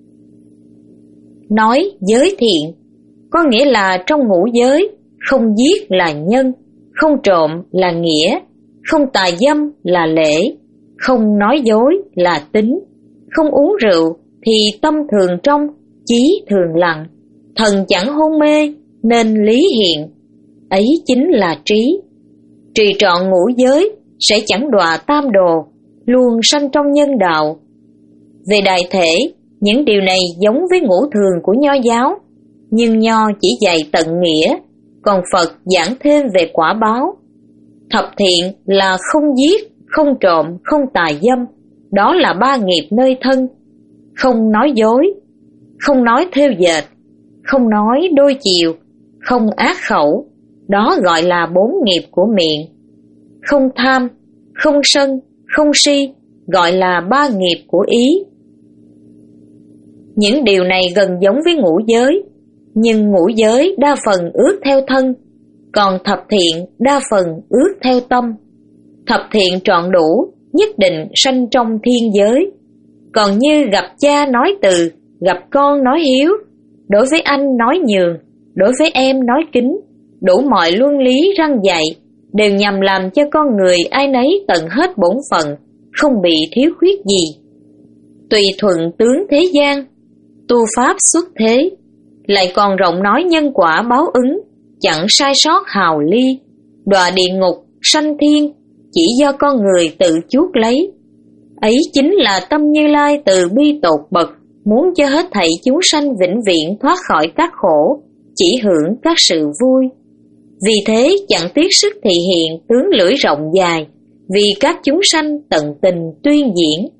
Nói giới thiện có nghĩa là trong ngũ giới, không giết là nhân, không trộm là nghĩa, không tà dâm là lễ, không nói dối là tính, không uống rượu thì tâm thường trong, chí thường lặng, thần chẳng hôn mê nên lý hiện, ấy chính là trí. Trì trọn ngũ giới sẽ chẳng đọa tam đồ, luôn sanh trong nhân đạo. Về đại thể, những điều này giống với ngũ thường của Nho giáo, nhưng Nho chỉ dạy tận nghĩa, còn Phật giảng thêm về quả báo. Thập thiện là không giết, không trộm, không tà dâm, đó là ba nghiệp nơi thân. Không nói dối, không nói thêu dệt, không nói đôi chiều, không ác khẩu, đó gọi là bốn nghiệp của miệng. Không tham, không sân, không si, gọi là ba nghiệp của ý. Những điều này gần giống với ngũ giới, nhưng ngũ giới đa phần ước theo thân, còn thập thiện đa phần ước theo tâm. Thập thiện trọn đủ, nhất định sanh trong thiên giới. Còn như gặp cha nói từ, gặp con nói hiếu, đối với anh nói nhường, đối với em nói kính, đủ mọi luân lý răn dạy, đều nhằm làm cho con người ai nấy tận hết bổn phận, không bị thiếu khuyết gì. Tùy thuận tướng thế gian, tu pháp xuất thế, lại còn rộng nói nhân quả báo ứng, chẳng sai sót hào ly, đọa địa ngục, sanh thiên, chỉ do con người tự chuốc lấy. Ấy chính là tâm Như Lai từ bi tột bậc, muốn cho hết thảy chúng sanh vĩnh viễn thoát khỏi các khổ, chỉ hưởng các sự vui. Vì thế chẳng tiếc sức thị hiện tướng lưỡi rộng dài, vì các chúng sanh tận tình tuyên diễn.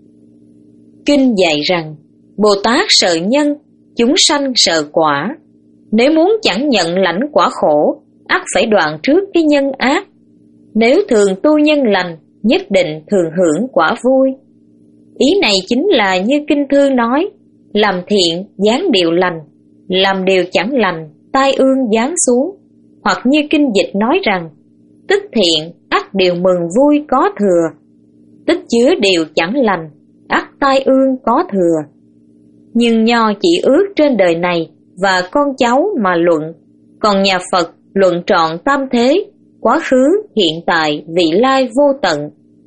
Kinh dạy rằng, Bồ Tát sợ nhân, chúng sanh sợ quả. Nếu muốn chẳng nhận lãnh quả khổ, ắt phải đoạn trước cái nhân ác. Nếu thường tu nhân lành, nhất định thường hưởng quả vui. Ý này chính là như kinh thư nói, làm thiện giáng điều lành, làm điều chẳng lành tai ương giáng xuống. Hoặc như kinh dịch nói rằng, tích thiện ắt điều mừng vui có thừa, tích chứa điều chẳng lành ắt tai ương có thừa. Nhưng Nho chỉ ước trên đời này và con cháu mà luận, còn nhà Phật luận trọn tam thế, quá khứ, hiện tại, vị lai vô tận.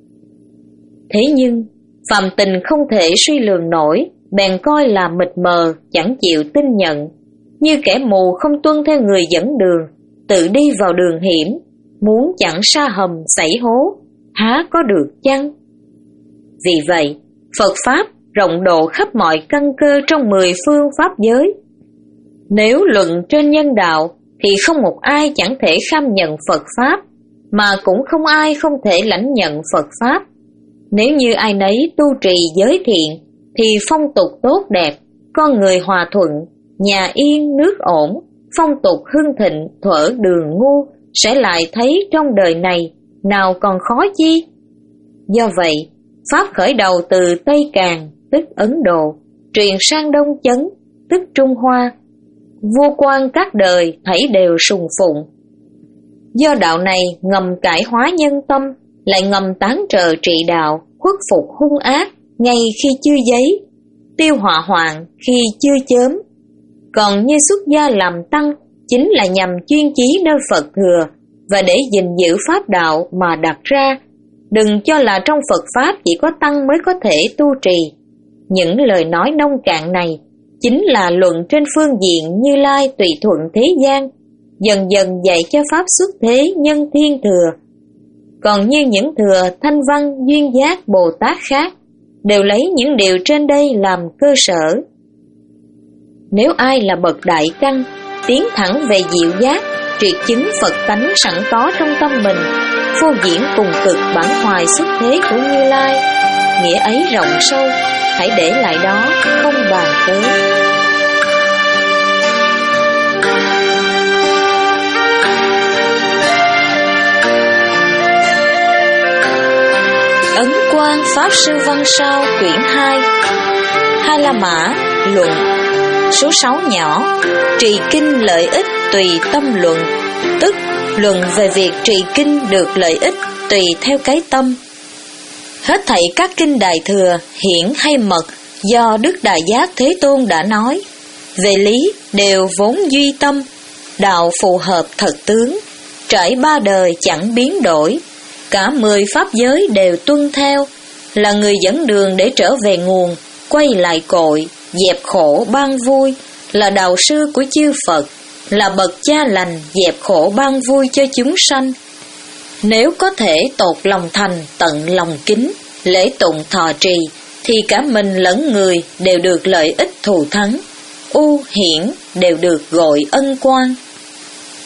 Thế nhưng, phàm tình không thể suy lường nổi, bèn coi là mịt mờ, chẳng chịu tin nhận. Như kẻ mù không tuân theo người dẫn đường, tự đi vào đường hiểm, muốn chẳng sa hầm xảy hố, há có được chăng? Vì vậy, Phật Pháp rộng độ khắp mọi căn cơ trong mười phương Pháp giới. Nếu luận trên nhân đạo, thì không một ai chẳng thể kham nhận Phật Pháp, mà cũng không ai không thể lãnh nhận Phật Pháp. Nếu như ai nấy tu trì giới thiện, thì phong tục tốt đẹp, con người hòa thuận, nhà yên nước ổn, phong tục hưng thịnh, thuở đường ngu, sẽ lại thấy trong đời này, nào còn khó chi. Do vậy, Pháp khởi đầu từ Tây Càn, tức Ấn Độ, truyền sang Đông Chấn, tức Trung Hoa. Vua quan các đời thảy đều sùng phụng. Do đạo này ngầm cải hóa nhân tâm, lại ngầm tán trợ trị đạo, khuất phục hung ác, ngay khi chưa giấy, tiêu họa hoạn khi chưa chớm. Còn như xuất gia làm tăng, chính là nhằm chuyên chí nơi Phật thừa, và để gìn giữ pháp đạo mà đặt ra. Đừng cho là trong Phật Pháp chỉ có tăng mới có thể tu trì. Những lời nói nông cạn này chính là luận trên phương diện Như Lai tùy thuận thế gian, dần dần dạy cho Pháp xuất thế nhân thiên thừa. Còn như những thừa Thanh Văn, Duyên Giác, Bồ Tát khác, đều lấy những điều trên đây làm cơ sở. Nếu ai là bậc đại căn, tiến thẳng về diệu giác, triệt chứng Phật tánh sẵn có trong tâm mình, phô diễn cùng cực bản hoài xuất thế của Như Lai, nghĩa ấy rộng sâu, hãy để lại đó không bàn tới. Ấn Quang Pháp Sư Văn Sao quyển hai, Hai La Mã luận. Số sáu nhỏ, trì kinh lợi ích tùy tâm luận, tức luận về việc trì kinh được lợi ích tùy theo cái tâm. Hết thảy các kinh Đại Thừa, Hiển hay Mật do Đức Đại Giác Thế Tôn đã nói, về lý đều vốn duy tâm, đạo phù hợp thật tướng, trải ba đời chẳng biến đổi, cả mười pháp giới đều tuân theo, là người dẫn đường để trở về nguồn, quay lại cội, dẹp khổ ban vui, là đạo sư của chư Phật, là bậc cha lành dẹp khổ ban vui cho chúng sanh. Nếu có thể tột lòng thành tận lòng kính, lễ tụng thọ trì, thì cả mình lẫn người đều được lợi ích thù thắng, u hiển đều được gọi ân quang.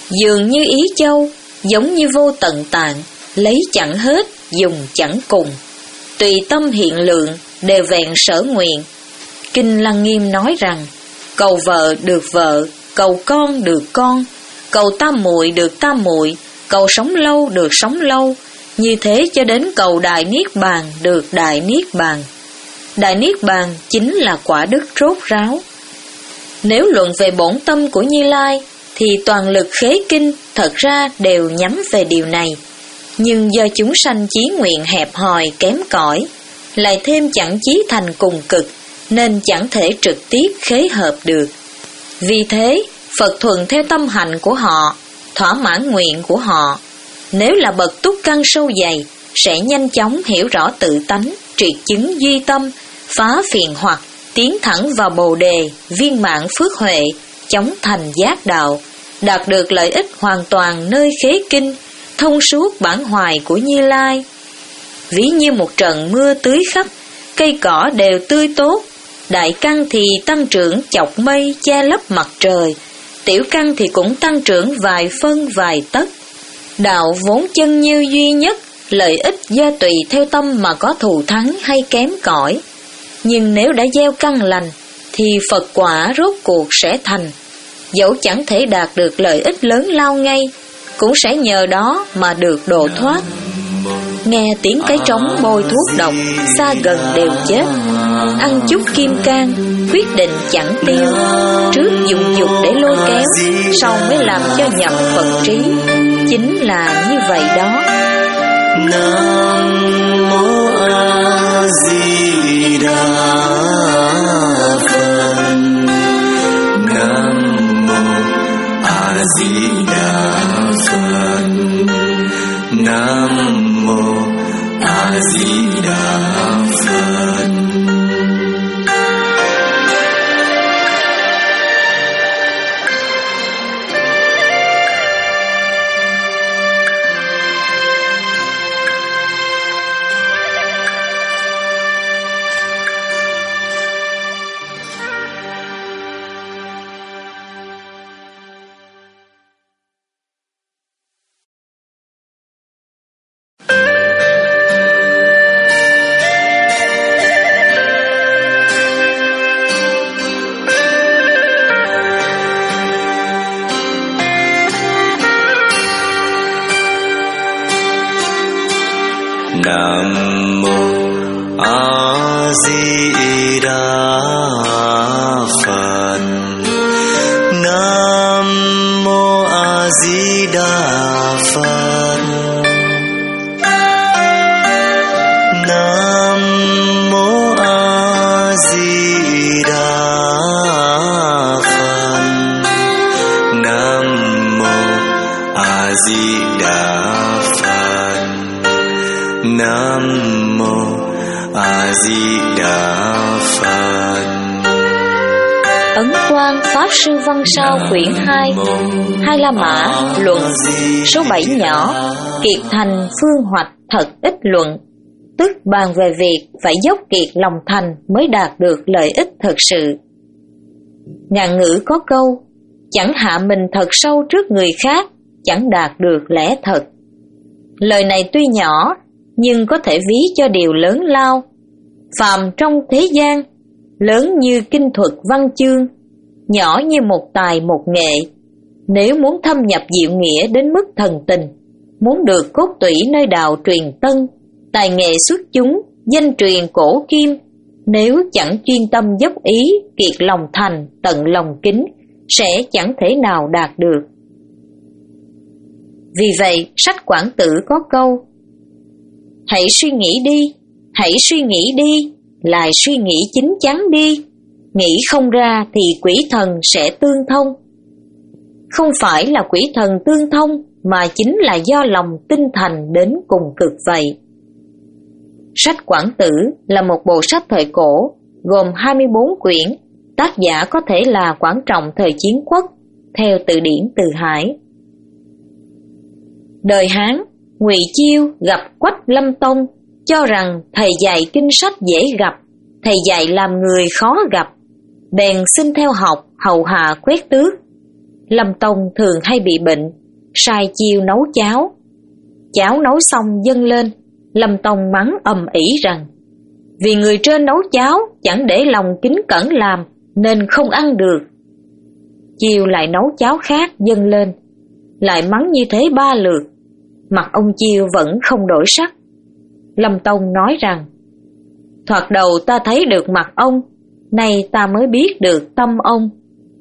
Dường như ý châu, giống như vô tận tạng, lấy chẳng hết, dùng chẳng cùng. Tùy tâm hiện lượng, đều vẹn sở nguyện. Kinh Lăng Nghiêm nói rằng, cầu vợ được vợ, cầu con được con, cầu tam muội được tam muội, cầu sống lâu được sống lâu, như thế cho đến cầu Đại Niết Bàn được Đại Niết Bàn. Đại Niết Bàn chính là quả đức rốt ráo. Nếu luận về bổn tâm của Như Lai, thì toàn lực khế kinh thật ra đều nhắm về điều này. Nhưng do chúng sanh chí nguyện hẹp hòi kém cỏi, lại thêm chẳng chí thành cùng cực, nên chẳng thể trực tiếp khế hợp được. Vì thế, Phật thuận theo tâm hành của họ, thỏa mãn nguyện của họ. Nếu là bậc túc căn sâu dày, sẽ nhanh chóng hiểu rõ tự tánh, triệt chứng duy tâm, phá phiền hoặc, tiến thẳng vào bồ đề, viên mãn phước huệ, chóng thành giác đạo, đạt được lợi ích hoàn toàn nơi khế kinh, thông suốt bản hoài của Như Lai. Ví như một trận mưa tưới khắp, cây cỏ đều tươi tốt, đại căn thì tăng trưởng chọc mây che lấp mặt trời, tiểu căn thì cũng tăng trưởng vài phân vài tấc. Đạo vốn chân như duy nhất, lợi ích do tùy theo tâm mà có thù thắng hay kém cỏi. Nhưng nếu đã gieo căn lành, thì Phật quả rốt cuộc sẽ thành. Dẫu chẳng thể đạt được lợi ích lớn lao ngay, cũng sẽ nhờ đó mà được độ thoát. Nghe tiếng cái trống bôi thuốc độc, xa gần đều chết. Ăn chút kim cang, quyết định chẳng tiêu. Trước dùng dục để lôi kéo, sau mới làm cho nhập Phật trí. Chính là như vậy đó. Nam mô A Di Đà Phật. Nam mô A Di Đà Phật. Nam mô A Di Đà Phật. Nam mô A Di Đà Phật. Nam mô A Di Đà Phật. Nam mô A Di Đà Phật. Nam mô A Di Đà Phật. Nam mô A Di Đà Phật. Ấn Quang Pháp Sư Văn Sao quyển hai, Hai La Mã luận số bảy nhỏ, kiệt thành phương hoạch thật ít luận, tức bàn về việc phải dốc kiệt lòng thành mới đạt được lợi ích thật sự. Ngạn ngữ có câu, chẳng hạ mình thật sâu trước người khác, chẳng đạt được lẽ thật. Lời này tuy nhỏ, nhưng có thể ví cho điều lớn lao. Phàm trong thế gian, lớn như kinh thuật văn chương, nhỏ như một tài một nghệ. Nếu muốn thâm nhập diệu nghĩa đến mức thần tình, muốn được cốt tủy nơi đạo truyền tân, tài nghệ xuất chúng, danh truyền cổ kim, nếu chẳng chuyên tâm dốc ý, kiệt lòng thành, tận lòng kính, sẽ chẳng thể nào đạt được. Vì vậy, sách Quảng Tự có câu, hãy suy nghĩ đi, hãy suy nghĩ đi, lại suy nghĩ chín chắn đi, nghĩ không ra thì quỷ thần sẽ tương thông. Không phải là quỷ thần tương thông, mà chính là do lòng tinh thành đến cùng cực vậy. Sách Quảng Tự là một bộ sách thời cổ, gồm hai mươi bốn quyển, tác giả có thể là Quảng Trọng thời Chiến Quốc, theo từ điển Từ Hải. Đời Hán, Ngụy Chiêu gặp Quách Lâm Tông, cho rằng thầy dạy kinh sách dễ gặp, thầy dạy làm người khó gặp, bèn xin theo học hầu hạ quét tước. Lâm Tông thường hay bị bệnh, sai chiêu nấu cháo. Cháo nấu xong dâng lên, Lâm Tông mắng ầm ĩ rằng vì người trên nấu cháo chẳng để lòng kính cẩn làm nên không ăn được. Chiêu lại nấu cháo khác dâng lên, lại mắng như thế ba lượt. Mặt ông Chiêu vẫn không đổi sắc. Lâm Tông nói rằng thoạt đầu ta thấy được mặt ông, nay ta mới biết được tâm ông.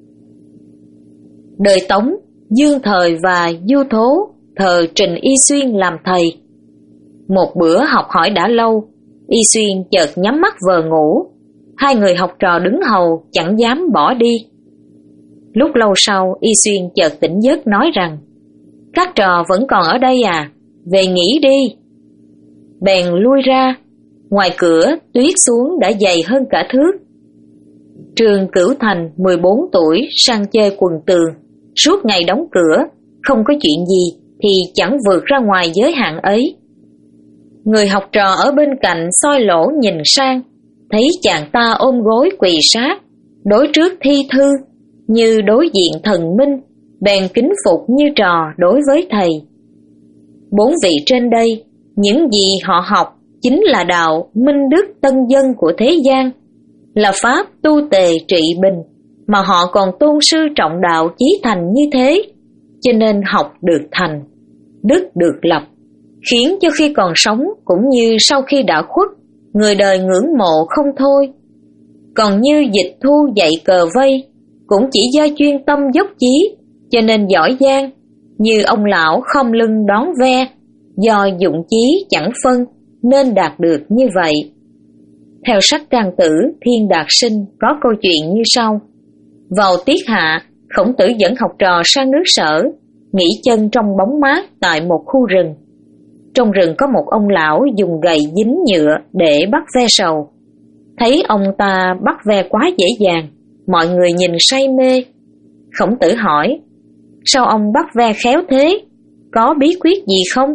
Đời Tống, Dương Thời và Du Thố thờ Trình Y Xuyên làm thầy. Một bữa học hỏi đã lâu, Y Xuyên chợt nhắm mắt vờ ngủ. Hai người học trò đứng hầu chẳng dám bỏ đi. Lúc lâu sau, Y Xuyên chợt tỉnh giấc nói rằng các trò vẫn còn ở đây à, về nghỉ đi. Bèn lui ra. Ngoài cửa tuyết xuống đã dày hơn cả thước. Trương Cửu Thành mười bốn tuổi sang chơi quần tường, suốt ngày đóng cửa, không có chuyện gì thì chẳng vượt ra ngoài giới hạn ấy. Người học trò ở bên cạnh soi lỗ nhìn sang, thấy chàng ta ôm gối quỳ sát, đối trước thi thư như đối diện thần minh, bèn kính phục như trò đối với thầy. Bốn vị trên đây, những gì họ học chính là đạo minh đức tân dân của thế gian, là pháp tu tề trị bình, mà họ còn tôn sư trọng đạo chí thành như thế, cho nên học được thành, đức được lập, khiến cho khi còn sống cũng như sau khi đã khuất, người đời ngưỡng mộ không thôi. Còn như Dịch Thu dạy cờ vây, cũng chỉ do chuyên tâm dốc chí, cho nên giỏi giang, như ông lão không lưng đón ve, do dụng chí chẳng phân, nên đạt được như vậy. Theo sách Trang Tử Thiên Đạt Sinh có câu chuyện như sau. Vào tiết hạ, Khổng Tử dẫn học trò sang nước Sở, nghỉ chân trong bóng mát tại một khu rừng. Trong rừng có một ông lão dùng gậy dính nhựa để bắt ve sầu. Thấy ông ta bắt ve quá dễ dàng, mọi người nhìn say mê. Khổng Tử hỏi, sao ông bắt ve khéo thế, có bí quyết gì không?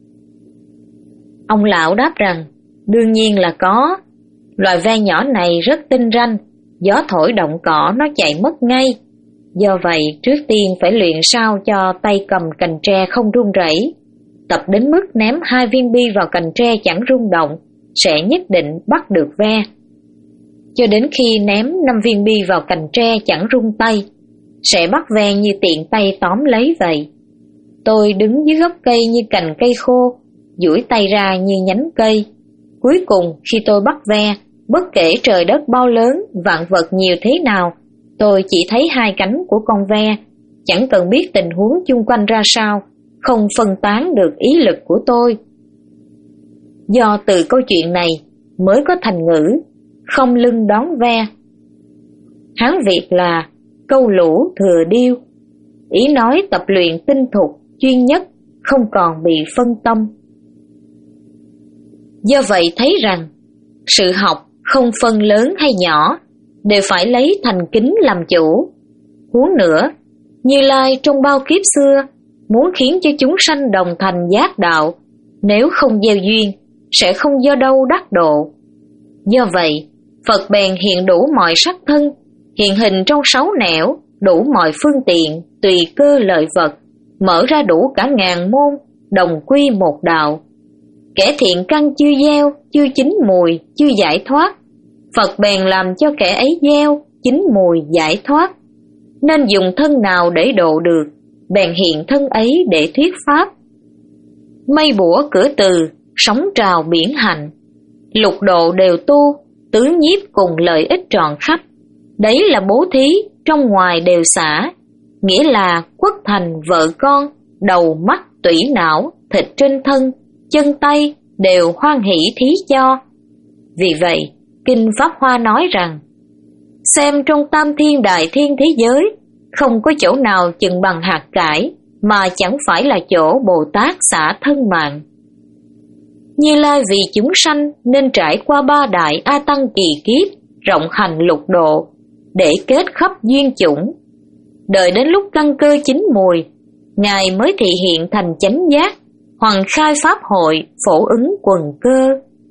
Ông lão đáp rằng, đương nhiên là có. Loài ve nhỏ này rất tinh ranh, gió thổi động cỏ nó chạy mất ngay. Do vậy, trước tiên phải luyện sao cho tay cầm cành tre không run rẩy. Tập đến mức ném hai viên bi vào cành tre chẳng rung động, sẽ nhất định bắt được ve. Cho đến khi ném năm viên bi vào cành tre chẳng rung tay, sẽ bắt ve như tiện tay tóm lấy vậy. Tôi đứng dưới gốc cây như cành cây khô, duỗi tay ra như nhánh cây. Cuối cùng khi tôi bắt ve, bất kể trời đất bao lớn, vạn vật nhiều thế nào, tôi chỉ thấy hai cánh của con ve, chẳng cần biết tình huống chung quanh ra sao, không phân tán được ý lực của tôi. Do từ câu chuyện này mới có thành ngữ không lưng đón ve. Hán Việt là câu lũ thừa điêu, ý nói tập luyện tinh thục, chuyên nhất, không còn bị phân tâm. Do vậy thấy rằng sự học không phân lớn hay nhỏ, đều phải lấy thành kính làm chủ. Huống nữa, Như Lai trong bao kiếp xưa muốn khiến cho chúng sanh đồng thành giác đạo, nếu không gieo duyên sẽ không do đâu đắc độ. Do vậy, Phật bèn hiện đủ mọi sắc thân, hiện hình trong sáu nẻo, đủ mọi phương tiện, tùy cơ lợi vật, mở ra đủ cả ngàn môn, đồng quy một đạo. Kẻ thiện căn chưa gieo, chưa chín mùi, chưa giải thoát, Phật bèn làm cho kẻ ấy gieo, chín mùi, giải thoát. Nên dùng thân nào để độ được, bèn hiện thân ấy để thuyết pháp. Mây bủa cửa từ, sóng trào biển hành, lục độ đều tu, tứ nhiếp cùng lợi ích trọn khắp. Đấy là bố thí, trong ngoài đều xả, nghĩa là quốc thành vợ con, đầu mắt tủy não, thịt trên thân, chân tay đều hoan hỷ thí cho. Vì vậy, Kinh Pháp Hoa nói rằng, xem trong tam thiên đại thiên thế giới, không có chỗ nào chừng bằng hạt cải, mà chẳng phải là chỗ Bồ Tát xả thân mạng. Như Lai vì chúng sanh nên trải qua ba đại A Tăng kỳ kiếp, rộng hành lục độ, để kết khắp duyên chủng. Đợi đến lúc căn cơ chín mùi, Ngài mới thị hiện thành chánh giác, hoằng khai pháp hội, phổ ứng quần cơ.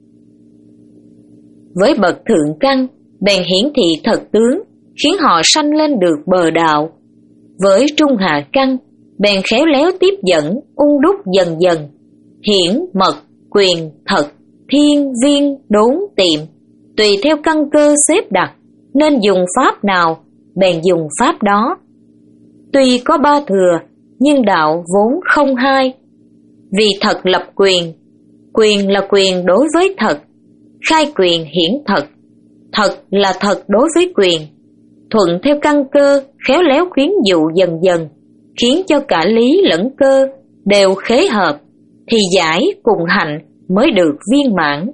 Với bậc thượng căn, bèn hiển thị thật tướng, khiến họ sanh lên được bờ đạo. Với trung hạ căn, bèn khéo léo tiếp dẫn, ung đúc dần dần, hiển, mật, quyền, thật, thiên, viên, đốn, tiệm, tùy theo căn cơ xếp đặt, nên dùng pháp nào, bèn dùng pháp đó. Tuy có ba thừa, nhưng đạo vốn không hai. Vì thật lập quyền, quyền là quyền đối với thật, khai quyền hiển thật, thật là thật đối với quyền, thuận theo căn cơ, khéo léo khuyến dụ dần dần, khiến cho cả lý lẫn cơ đều khế hợp, thì giải cùng hạnh mới được viên mãn.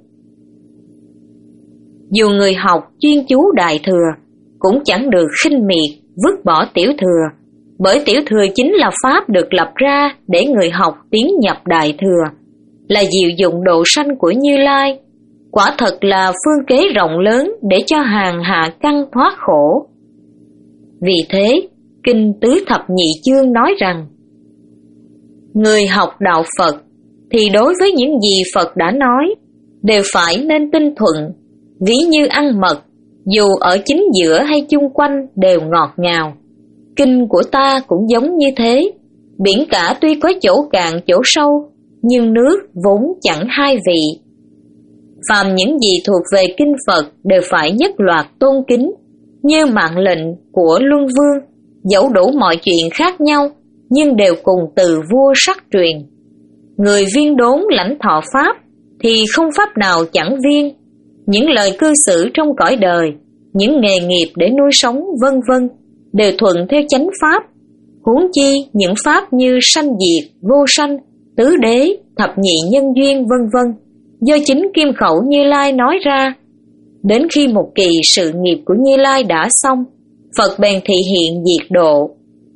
Dù người học chuyên chú đại thừa, cũng chẳng được khinh miệt, vứt bỏ tiểu thừa, bởi tiểu thừa chính là pháp được lập ra để người học tiến nhập đại thừa, là diệu dụng độ sanh của Như Lai. Quả thật là phương kế rộng lớn để cho hàng hạ căn thoát khổ. Vì thế, Kinh Tứ Thập Nhị Chương nói rằng, người học đạo Phật thì đối với những gì Phật đã nói đều phải nên tin thuận, ví như ăn mật, dù ở chính giữa hay chung quanh đều ngọt ngào. Kinh của ta cũng giống như thế, biển cả tuy có chỗ cạn chỗ sâu, nhưng nước vốn chẳng hai vị. Phàm những gì thuộc về kinh Phật đều phải nhất loạt tôn kính, như mạng lệnh của Luân Vương, dẫu đủ mọi chuyện khác nhau, nhưng đều cùng từ vua sắc truyền. Người viên đốn lãnh thọ pháp, thì không pháp nào chẳng viên. Những lời cư xử trong cõi đời, những nghề nghiệp để nuôi sống vân vân, đều thuận theo chánh pháp. Huống chi những pháp như sanh diệt, vô sanh, tứ đế, thập nhị nhân duyên vân vân, do chính Kim Khẩu Như Lai nói ra. Đến khi một kỳ sự nghiệp của Như Lai đã xong, Phật bèn thị hiện diệt độ.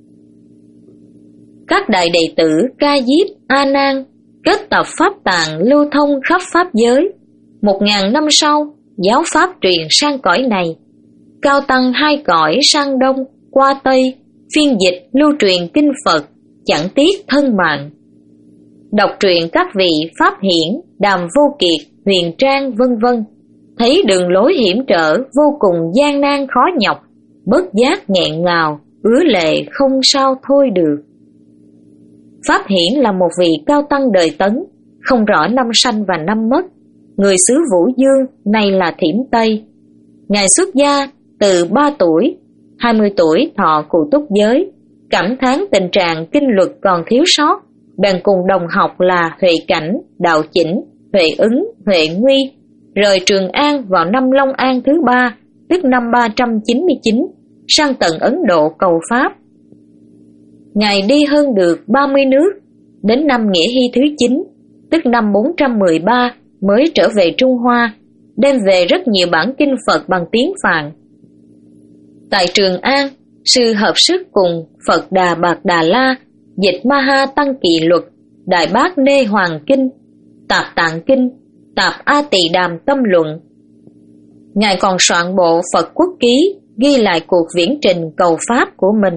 Các đại đệ tử Ca Diếp, A Nan kết tập pháp tạng lưu thông khắp pháp giới. Một ngàn năm sau, giáo pháp truyền sang cõi này. Cao tăng hai cõi sang đông, qua tây, phiên dịch lưu truyền kinh Phật, chẳng tiếc thân mạng. Đọc truyện các vị Pháp Hiển, Đàm Vô Kiệt, Huyền Trang vân vân, thấy đường lối hiểm trở vô cùng gian nan khó nhọc, bất giác nghẹn ngào, ứa lệ không sao thôi được. Pháp Hiển là một vị cao tăng đời Tấn, không rõ năm sanh và năm mất, người xứ Vũ Dương, nay là Thiểm Tây. Ngài xuất gia từ ba tuổi, hai mươi tuổi thọ cụ túc giới, cảm thán tình trạng kinh luật còn thiếu sót, bèn cùng đồng học là Huệ Cảnh, Đạo Chỉnh, Huệ Ứng, Huệ Nguy, rời Trường An vào năm Long An thứ ba, tức năm ba trăm chín mươi chín, sang tận Ấn Độ cầu Pháp. Ngài đi hơn được ba mươi nước, đến năm Nghĩa Hy thứ chín, tức năm bốn trăm mười ba, mới trở về Trung Hoa, đem về rất nhiều bản kinh Phật bằng tiếng Phạn. Tại Trường An, sư hợp sức cùng Phật Đà Bạc Đà La dịch Ma Ha Tăng Kỳ Luật, Đại Bát Nê Hoàng Kinh, Tạp Tạng Kinh, Tạp A Tỳ Đàm Tâm Luận. Ngài còn soạn bộ Phật Quốc Ký, ghi lại cuộc viễn trình cầu Pháp của mình.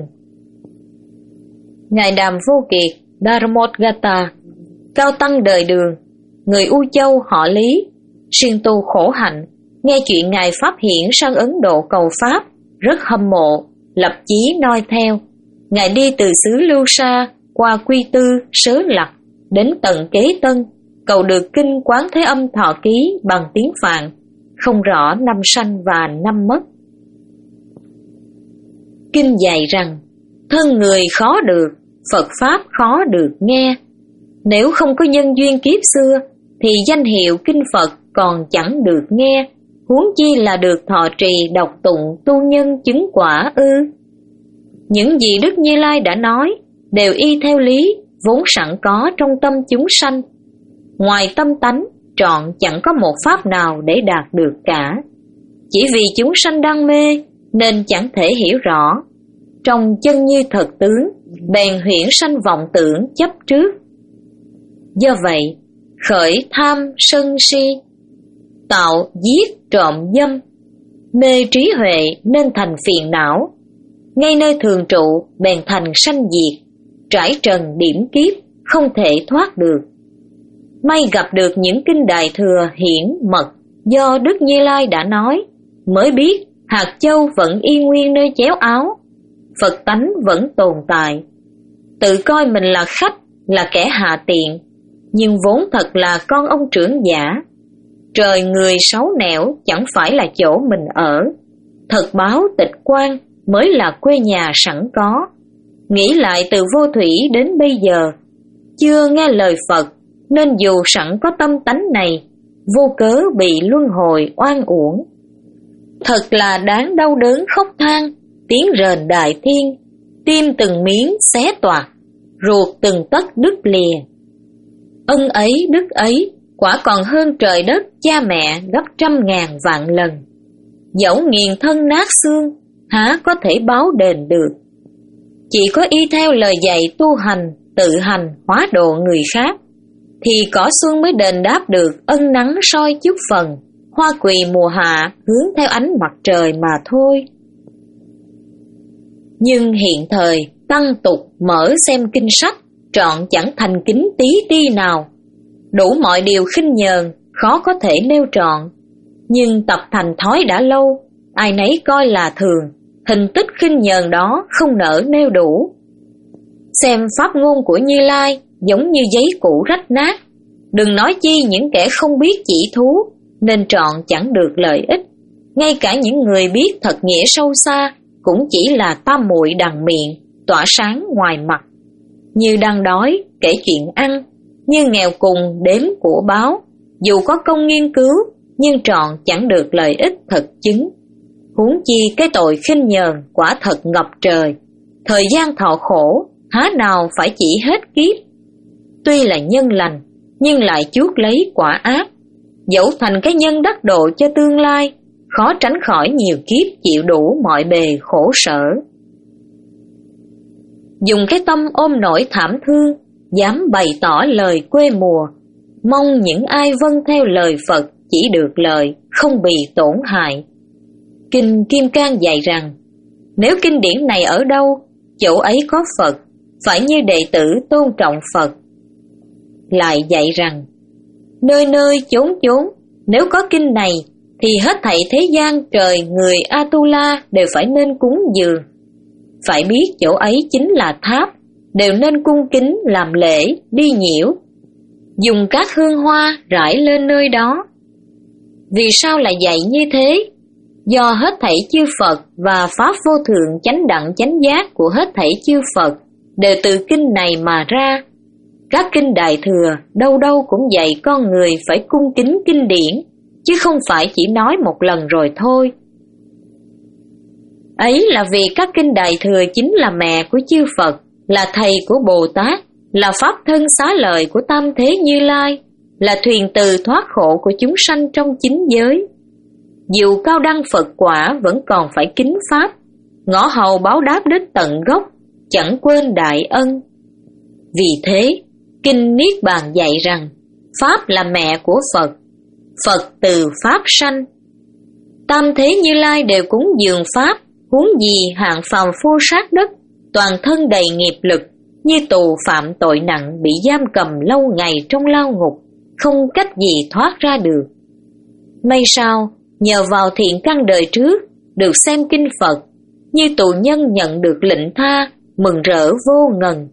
Ngài Đàm Vô Kiệt, Dharmodgata, cao tăng đời Đường, người U Châu họ Lý, siêng tu khổ hạnh, nghe chuyện Ngài Pháp Hiển sang Ấn Độ cầu Pháp, rất hâm mộ, lập chí noi theo. Ngài đi từ xứ Lưu Sa, qua Quy Tư, Sớ Lặc, đến tận Kế Tân, cầu được kinh Quán Thế Âm Thọ Ký bằng tiếng Phạn, không rõ năm sanh và năm mất. Kinh dạy rằng, thân người khó được, Phật Pháp khó được nghe. Nếu không có nhân duyên kiếp xưa, thì danh hiệu kinh Phật còn chẳng được nghe, huống chi là được thọ trì đọc tụng tu nhân chứng quả ư. Những gì Đức Như Lai đã nói đều y theo lý vốn sẵn có trong tâm chúng sanh. Ngoài tâm tánh, trọn chẳng có một pháp nào để đạt được cả. Chỉ vì chúng sanh đang mê nên chẳng thể hiểu rõ. Trong chân như thật tướng, bèn huyễn sanh vọng tưởng chấp trước. Do vậy, khởi tham sân si, tạo giết trộm dâm, mê trí huệ nên thành phiền não. Ngay nơi thường trụ bèn thành sanh diệt, trải trần điểm kiếp không thể thoát được. May gặp được những kinh Đại Thừa hiển mật do Đức Như Lai đã nói, mới biết hạt châu vẫn y nguyên nơi chéo áo, Phật tánh vẫn tồn tại. tự coi mình là khách, là kẻ hạ tiện, nhưng vốn thật là con ông trưởng giả. Trời người xấu nẻo chẳng phải là chỗ mình ở, thật báo tịch quan mới là quê nhà sẵn có. Nghĩ lại từ vô thủy đến bây giờ, chưa nghe lời Phật, nên dù sẵn có tâm tánh này, vô cớ bị luân hồi oan uổng. Thật là đáng đau đớn khóc than, tiếng rền đại thiên, tim từng miếng xé toạc, ruột từng tấc đứt lìa. Ân ấy đức ấy quả còn hơn trời đất cha mẹ gấp trăm ngàn vạn lần. Dẫu nghiền thân nát xương, há có thể báo đền được. Chỉ có y theo lời dạy tu hành, tự hành hóa độ người khác, thì cỏ xuân mới đền đáp được ân nắng soi chút phần, hoa quỳ mùa hạ hướng theo ánh mặt trời mà thôi. Nhưng hiện thời tăng tục mở xem kinh sách, trọn chẳng thành kính tí ti nào. Đủ mọi điều khinh nhờn, khó có thể nêu trọn. Nhưng tập thành thói đã lâu, ai nấy coi là thường, hình tích khinh nhờn đó không nỡ nêu đủ. Xem pháp ngôn của Như Lai giống như giấy cũ rách nát, đừng nói chi những kẻ không biết chỉ thú, nên trọn chẳng được lợi ích. Ngay cả những người biết thật nghĩa sâu xa cũng chỉ là tam muội đằng miệng, tỏa sáng ngoài mặt. Như đang đói kể chuyện ăn, như nghèo cùng đếm của báo, dù có công nghiên cứu nhưng trọn chẳng được lợi ích thật chứng. Huống chi cái tội khinh nhờn quả thật ngập trời, thời gian thọ khổ há nào phải chỉ hết kiếp. Tuy là nhân lành nhưng lại chuốc lấy quả ác, dẫu thành cái nhân đắc độ cho tương lai, khó tránh khỏi nhiều kiếp chịu đủ mọi bề khổ sở. Dùng cái tâm ôm nỗi thảm thương, dám bày tỏ lời quê mùa, mong những ai vâng theo lời Phật chỉ được lợi, không bị tổn hại. Kinh Kim Cang dạy rằng, nếu kinh điển này ở đâu, chỗ ấy có Phật, phải như đệ tử tôn trọng Phật. Lại dạy rằng, nơi nơi chốn chốn, nếu có kinh này, thì hết thảy thế gian trời người Atula đều phải nên cúng dường. Phải biết chỗ ấy chính là tháp, đều nên cung kính làm lễ, đi nhiễu, dùng các hương hoa rải lên nơi đó. Vì sao lại dạy như thế? Do hết thảy chư Phật và Pháp vô thượng chánh đẳng chánh giác của hết thảy chư Phật đều từ kinh này mà ra. Các kinh Đại Thừa đâu đâu cũng dạy con người phải cung kính kinh điển, chứ không phải chỉ nói một lần rồi thôi. Ấy là vì các kinh Đại Thừa chính là mẹ của chư Phật, là thầy của Bồ Tát, là pháp thân xá lợi của Tam Thế Như Lai, là thuyền từ thoát khổ của chúng sanh trong chín giới. Dù cao đăng Phật quả vẫn còn phải kính pháp, ngõ hầu báo đáp đích tận gốc, chẳng quên đại ân. Vì thế, kinh Niết Bàn dạy rằng, Pháp là mẹ của Phật, Phật từ Pháp sanh. Tam Thế Như Lai đều cúng dường Pháp, huống gì hạng phàm phu sát đất, toàn thân đầy nghiệp lực, như tù phạm tội nặng bị giam cầm lâu ngày trong lao ngục, không cách gì thoát ra được. May sao, nhờ vào thiện căn đời trước, được xem kinh Phật, như tù nhân nhận được lệnh tha, mừng rỡ vô ngần.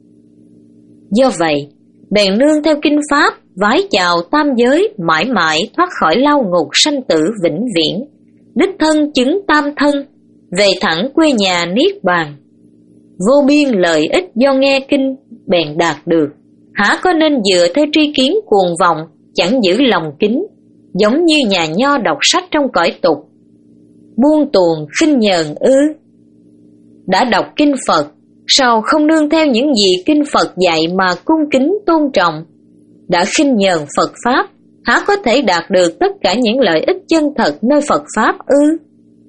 Do vậy, bèn nương theo kinh Pháp, vái chào tam giới, mãi mãi thoát khỏi lao ngục sanh tử vĩnh viễn, đích thân chứng tam thân, về thẳng quê nhà Niết Bàn. Vô biên lợi ích do nghe kinh bèn đạt được, há có nên dựa theo tri kiến cuồng vọng, chẳng giữ lòng kính, giống như nhà nho đọc sách trong cõi tục, buông tuồng khinh nhờn ư? Đã đọc kinh Phật, sao không nương theo những gì kinh Phật dạy mà cung kính tôn trọng? Đã khinh nhờn Phật Pháp, há có thể đạt được tất cả những lợi ích chân thật nơi Phật Pháp ư?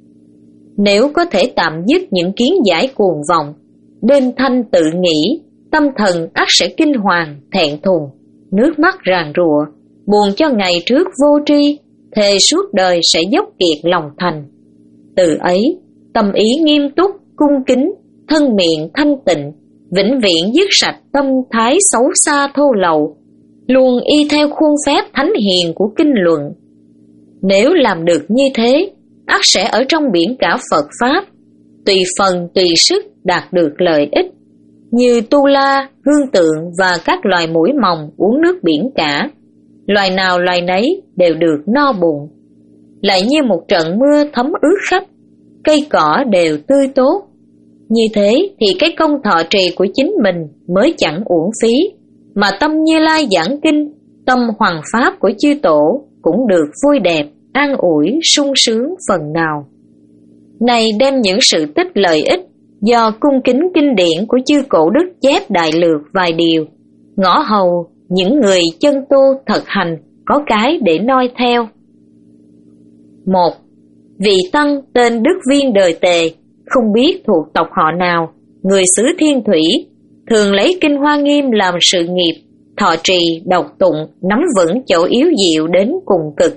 Nếu có thể tạm dứt những kiến giải cuồng vọng, đêm thanh tự nghĩ, tâm thần ắt sẽ kinh hoàng, thẹn thùng, nước mắt ràn rụa, buồn cho ngày trước vô tri, thề suốt đời sẽ dốc kiệt lòng thành. Từ ấy, tâm ý nghiêm túc, cung kính, thân miệng thanh tịnh, vĩnh viễn dứt sạch tâm thái xấu xa thô lậu, luôn y theo khuôn phép thánh hiền của kinh luận. Nếu làm được như thế, ắt sẽ ở trong biển cả Phật Pháp, tùy phần tùy sức đạt được lợi ích. như tu la, hương tượng và các loài muỗi mòng uống nước biển cả. Loài nào loài nấy đều được no bụng. Lại như một trận mưa thấm ướt khắp, cây cỏ đều tươi tốt. Như thế thì cái công thọ trì của chính mình mới chẳng uổng phí, mà tâm Như Lai giảng kinh, tâm hoằng pháp của chư tổ cũng được vui đẹp, an ủi, sung sướng phần nào. Này đem những sự tích lợi ích do cung kính kinh điển của chư cổ đức chép đại lược vài điều, ngõ hầu những người chân tu thực hành có cái để noi theo. Một. Vị tăng tên Đức Viên đời Tề, không biết thuộc tộc họ nào, người xứ Thiên Thủy, thường lấy kinh Hoa Nghiêm làm sự nghiệp, thọ trì, đọc tụng, nắm vững chỗ yếu diệu đến cùng cực.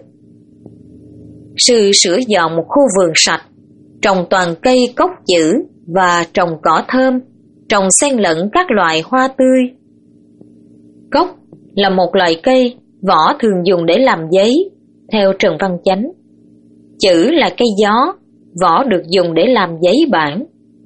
Sư sửa dọn một khu vườn sạch, trồng toàn cây cốc chữ và trồng cỏ thơm, trồng xen lẫn các loại hoa tươi. Cốc là một loài cây, vỏ thường dùng để làm giấy, theo Trần Văn Chánh. Chữ là cây gió, vỏ được dùng để làm giấy bản.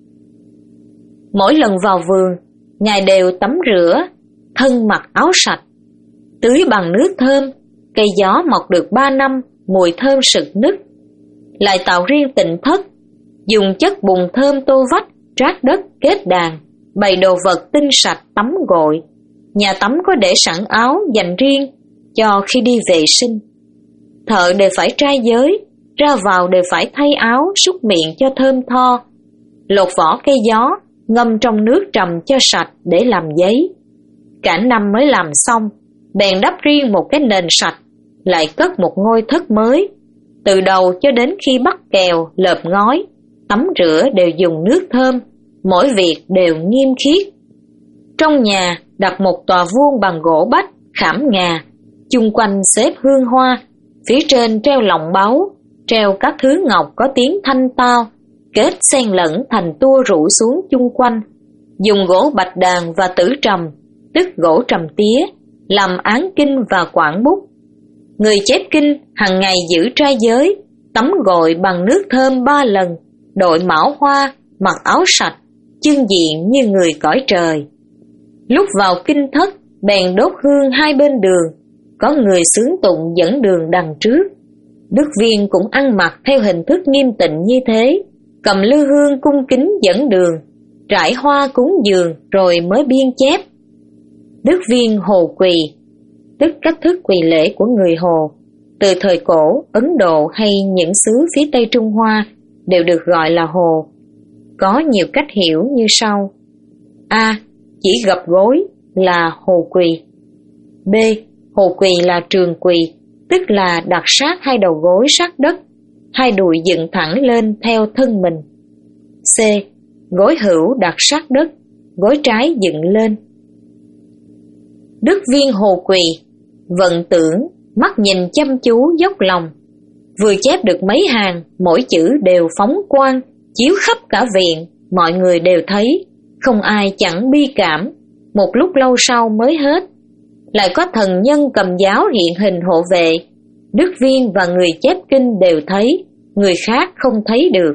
Mỗi lần vào vườn, Ngài đều tắm rửa, thân mặc áo sạch, tưới bằng nước thơm, cây gió mọc được ba năm, mùi thơm sực nức. Lại tạo riêng tịnh thất, dùng chất bùn thơm tô vách, trát đất, kết đàn, bày đồ vật tinh sạch tắm gội. Nhà tắm có để sẵn áo dành riêng cho khi đi vệ sinh. Thợ đều phải trai giới, ra vào đều phải thay áo, súc miệng cho thơm tho. Lột vỏ cây gió, ngâm trong nước trầm cho sạch để làm giấy. Cả năm mới làm xong, bèn đắp riêng một cái nền sạch, lại cất một ngôi thất mới. Từ đầu cho đến khi bắt kèo, lợp ngói, tắm rửa đều dùng nước thơm, mỗi việc đều nghiêm khiết. Trong nhà đặt một tòa vuông bằng gỗ bách, khảm ngà, chung quanh xếp hương hoa, phía trên treo lọng báu, treo các thứ ngọc có tiếng thanh tao, kết xen lẫn thành tua rủ xuống chung quanh. Dùng gỗ bạch đàn và tử trầm, tức gỗ trầm tía, làm án kinh và quản bút. Người chép kinh hàng ngày giữ trai giới, tắm gội bằng nước thơm ba lần, đội mão hoa, mặc áo sạch, chương diện như người cõi trời. Lúc vào kinh thất, bèn đốt hương hai bên đường, có người xướng tụng dẫn đường đằng trước. Đức Viên cũng ăn mặc theo hình thức nghiêm tịnh như thế, cầm lư hương cung kính dẫn đường, trải hoa cúng dường rồi mới biên chép. Đức Viên Hồ Quỳ, tức cách thức quỳ lễ của người Hồ, từ thời cổ, Ấn Độ hay những xứ phía Tây Trung Hoa đều được gọi là Hồ. Có nhiều cách hiểu như sau. A. Chỉ gập gối là Hồ Quỳ. B. Hồ Quỳ là trường quỳ, tức là đặt sát hai đầu gối sát đất, hai đùi dựng thẳng lên theo thân mình. C. Gối hữu đặt sát đất, gối trái dựng lên. Đức Viên Hồ Quỳ, vận tưởng, mắt nhìn chăm chú dốc lòng. Vừa chép được mấy hàng, mỗi chữ đều phóng quang, chiếu khắp cả viện, mọi người đều thấy, không ai chẳng bi cảm. Một lúc lâu sau mới hết. Lại có thần nhân cầm giáo hiện hình hộ vệ, Đức Viên và người chép kinh đều thấy, người khác không thấy được.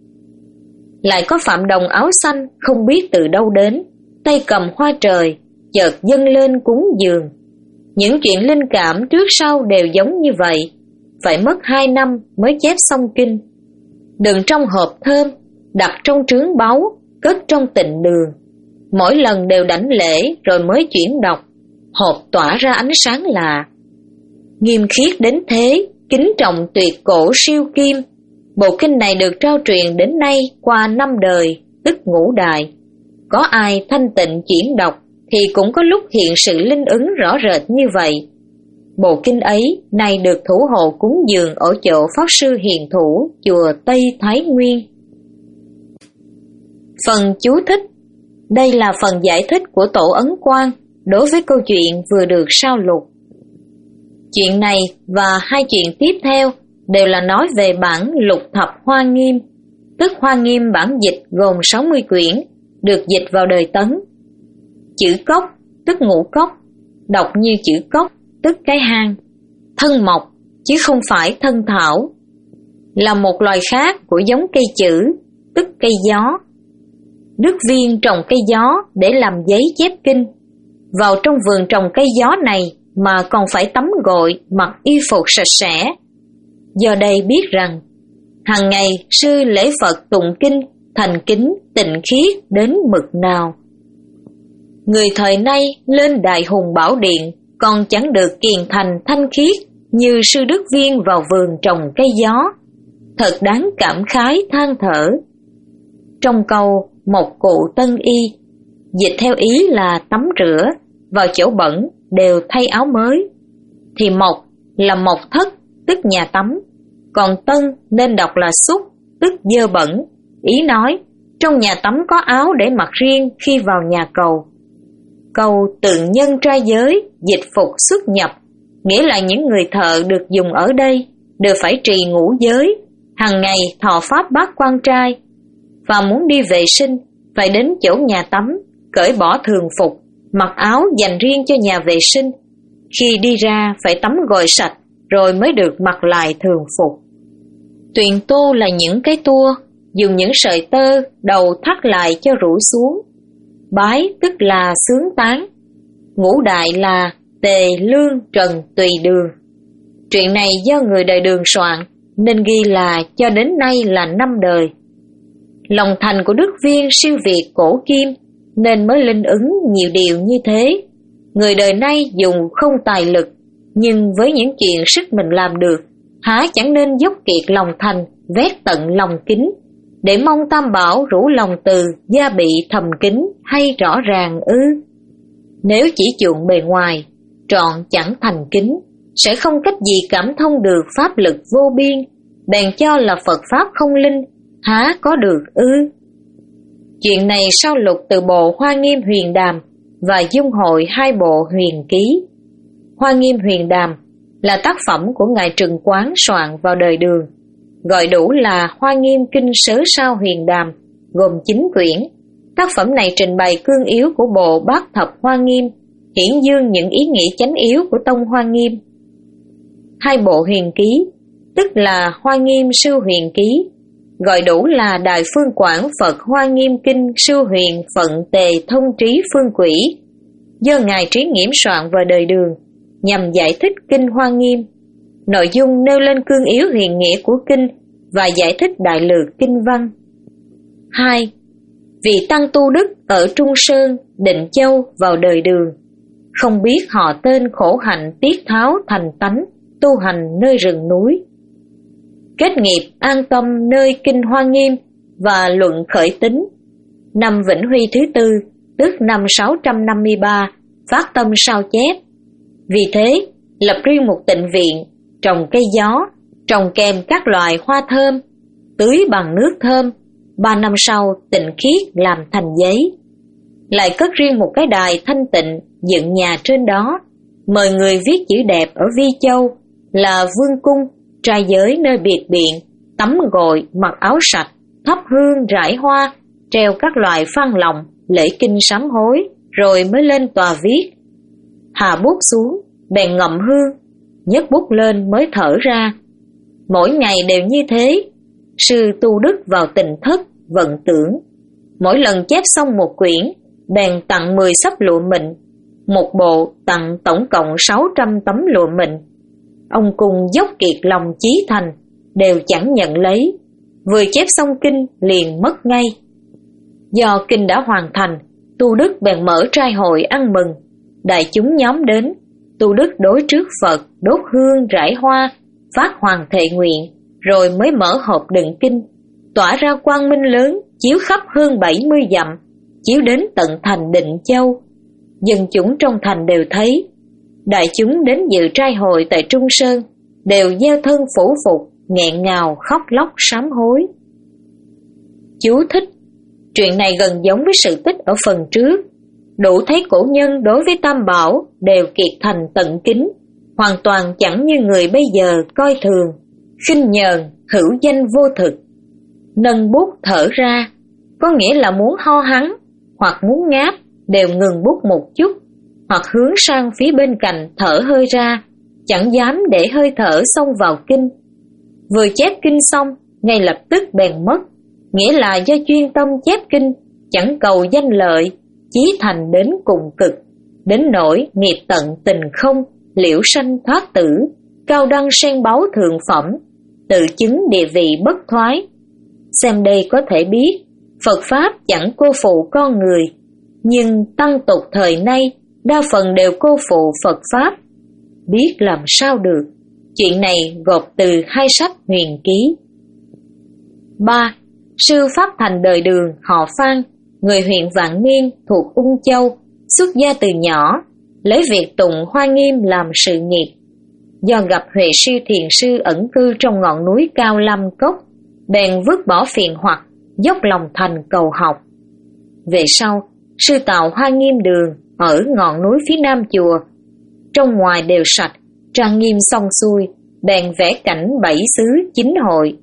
Lại có Phạm Đồng áo xanh không biết từ đâu đến, tay cầm hoa trời, chợt dâng lên cúng dường. Những chuyện linh cảm trước sau đều giống như vậy, phải mất hai năm mới chép xong kinh. Đựng trong hộp thơm, đặt trong trướng báu, cất trong tịnh đường. Mỗi lần đều đảnh lễ rồi mới chuyển đọc, hộp tỏa ra ánh sáng lạ. Nghiêm khiết đến thế, kính trọng tuyệt cổ siêu kim. Bộ kinh này được trao truyền đến nay qua năm đời, tức ngũ đại. Có ai thanh tịnh chuyển đọc thì cũng có lúc hiện sự linh ứng rõ rệt như vậy. Bộ kinh ấy nay được thủ hộ cúng dường ở chỗ Pháp Sư Hiền Thủ, chùa Tây Thái Nguyên. Phần chú thích. Đây là phần giải thích của Tổ Ấn Quang đối với câu chuyện vừa được sao lục. Chuyện này và hai chuyện tiếp theo đều là nói về bản Lục Thập Hoa Nghiêm, tức Hoa Nghiêm bản dịch gồm sáu mươi quyển, được dịch vào đời Tấn. Chữ cốc, tức ngũ cốc, đọc như chữ cốc, tức cái hang. Thân mộc, chứ không phải thân thảo, là một loài khác của giống cây chữ, tức cây gió. Đức Viên trồng cây gió để làm giấy chép kinh. Vào trong vườn trồng cây gió này mà còn phải tắm gội, mặc y phục sạch sẽ. Do đây biết rằng, hàng ngày sư lễ Phật tụng kinh, thành kính, tịnh khiết đến mực nào. Người thời nay lên Đại Hùng Bảo Điện còn chẳng được kiền thành thanh khiết như sư Đức Viên vào vườn trồng cây gió. Thật đáng cảm khái than thở. Trong câu một cụ tân y, dịch theo ý là tắm rửa, vào chỗ bẩn đều thay áo mới, thì mộc là mộc thất, tức nhà tắm, còn tân nên đọc là xúc, tức dơ bẩn. Ý nói trong nhà tắm có áo để mặc riêng khi vào nhà cầu. Câu tượng nhân trai giới dịch phục xuất nhập, nghĩa là những người thợ được dùng ở đây đều phải trì ngũ giới, hàng ngày thọ pháp bát quan trai, và muốn đi vệ sinh phải đến chỗ nhà tắm, cởi bỏ thường phục, mặc áo dành riêng cho nhà vệ sinh. Khi đi ra phải tắm gội sạch rồi mới được mặc lại thường phục. Tuyền tô là những cái tua, dùng những sợi tơ đầu thắt lại cho rủ xuống. Bái tức là xướng tán. Ngũ đại là tề, lương, trần, tùy đường. Chuyện này do người đời Đường soạn nên ghi là cho đến nay là năm đời. Lòng thành của Đức Viên siêu việt cổ kim nên mới linh ứng nhiều điều như thế. Người đời nay dùng không tài lực, nhưng với những chuyện sức mình làm được, há chẳng nên dốc kiệt lòng thành, vét tận lòng kính, để mong tam bảo rủ lòng từ, gia bị thầm kính hay rõ ràng ư? Nếu chỉ chuộng bề ngoài, trọn chẳng thành kính, sẽ không cách gì cảm thông được pháp lực vô biên, bèn cho là Phật Pháp không linh, há có được ư? Chuyện này sau lục từ bộ Hoa Nghiêm Huyền Đàm và dung hội hai bộ Huyền Ký. Hoa Nghiêm Huyền Đàm là tác phẩm của Ngài Trừng Quán soạn vào đời Đường, gọi đủ là Hoa Nghiêm Kinh Sớ Sao Huyền Đàm, gồm chín quyển. Tác phẩm này trình bày cương yếu của bộ Bát Thập Hoa Nghiêm, hiển dương những ý nghĩa chánh yếu của tông Hoa Nghiêm. Hai bộ Huyền Ký, tức là Hoa Nghiêm Sư Huyền Ký, gọi đủ là Đại Phương Quảng Phật Hoa Nghiêm Kinh Sư Huyền Phận Tề Thông Trí Phương Quỷ, do Ngài Trí Nghiễm soạn vào đời Đường, nhằm giải thích Kinh Hoa Nghiêm. Nội dung nêu lên cương yếu huyền nghĩa của Kinh và giải thích đại lược Kinh văn. Hai. Vị Tăng Tu Đức ở Trung Sơn, Định Châu vào đời Đường, không biết họ tên khổ hạnh tiết tháo thành tánh, tu hành nơi rừng núi. Kết nghiệp an tâm nơi Kinh Hoa Nghiêm và luận khởi tính. Năm Vĩnh Huy thứ tư, tức năm sáu trăm năm mươi ba, phát tâm sao chép. Vì thế, lập riêng một tịnh viện, trồng cây gió, trồng kèm các loại hoa thơm, tưới bằng nước thơm. Ba năm sau tịnh khiết làm thành giấy. Lại cất riêng một cái đài thanh tịnh, dựng nhà trên đó, mời người viết chữ đẹp ở Vi Châu là Vương Cung, trai giới nơi biệt biện, tắm gội, mặc áo sạch, thắp hương rải hoa, treo các loại phan lòng, lễ kinh sám hối, rồi mới lên tòa viết. Hạ bút xuống, bèn ngậm hương, nhấc bút lên mới thở ra. Mỗi ngày đều như thế. Sư Tu Đức vào tịnh thất, vận tưởng. Mỗi lần chép xong một quyển, bèn tặng mười sấp lụa mịn. Một bộ tặng tổng cộng sáu trăm tấm lụa mịn. Ông cùng dốc kiệt lòng chí thành, đều chẳng nhận lấy. Vừa chép xong kinh liền mất ngay. Do kinh đã hoàn thành, Tu Đức bèn mở trai hội ăn mừng. Đại chúng nhóm đến, Tu Đức đối trước Phật, đốt hương rải hoa, phát hoàng thệ nguyện, rồi mới mở hộp đựng kinh, tỏa ra quang minh lớn, chiếu khắp hơn bảy mươi dặm, chiếu đến tận thành Định Châu. Dân chúng trong thành đều thấy. Đại chúng đến dự trai hội tại Trung Sơn, đều gieo thân phủ phục, nghẹn ngào khóc lóc sám hối. Chú thích: chuyện này gần giống với sự tích ở phần trước. Đủ thấy cổ nhân đối với Tam Bảo đều kiệt thành tận kính, hoàn toàn chẳng như người bây giờ coi thường, khinh nhờn, hữu danh vô thực. Nâng bút thở ra, có nghĩa là muốn ho hắn, hoặc muốn ngáp, đều ngừng bút một chút, hoặc hướng sang phía bên cạnh thở hơi ra, chẳng dám để hơi thở xông vào kinh. Vừa chép kinh xong, ngay lập tức bèn mất, nghĩa là do chuyên tâm chép kinh, chẳng cầu danh lợi, chí thành đến cùng cực, đến nỗi nghiệp tận tình không, liễu sanh thoát tử, cao đăng sen báu thượng phẩm, tự chứng địa vị bất thoái. Xem đây có thể biết, Phật Pháp chẳng cô phụ con người, nhưng tăng tục thời nay đa phần đều cô phụ Phật Pháp. Biết làm sao được, chuyện này gộp từ hai sách huyền ký. ba. Sư Pháp Thành đời Đường, họ Phan, người huyện Vạn Niên thuộc Ung Châu, xuất gia từ nhỏ, lấy việc tụng Hoa Nghiêm làm sự nghiệp. Do gặp Huệ Sư Thiền Sư ẩn cư trong ngọn núi cao Lâm Cốc, bèn vứt bỏ phiền hoặc, dốc lòng thành cầu học. Về sau, sư tạo Hoa Nghiêm Đường ở ngọn núi phía nam chùa, trong ngoài đều sạch, trang nghiêm xong xuôi, bèn vẽ cảnh bảy xứ chín hội.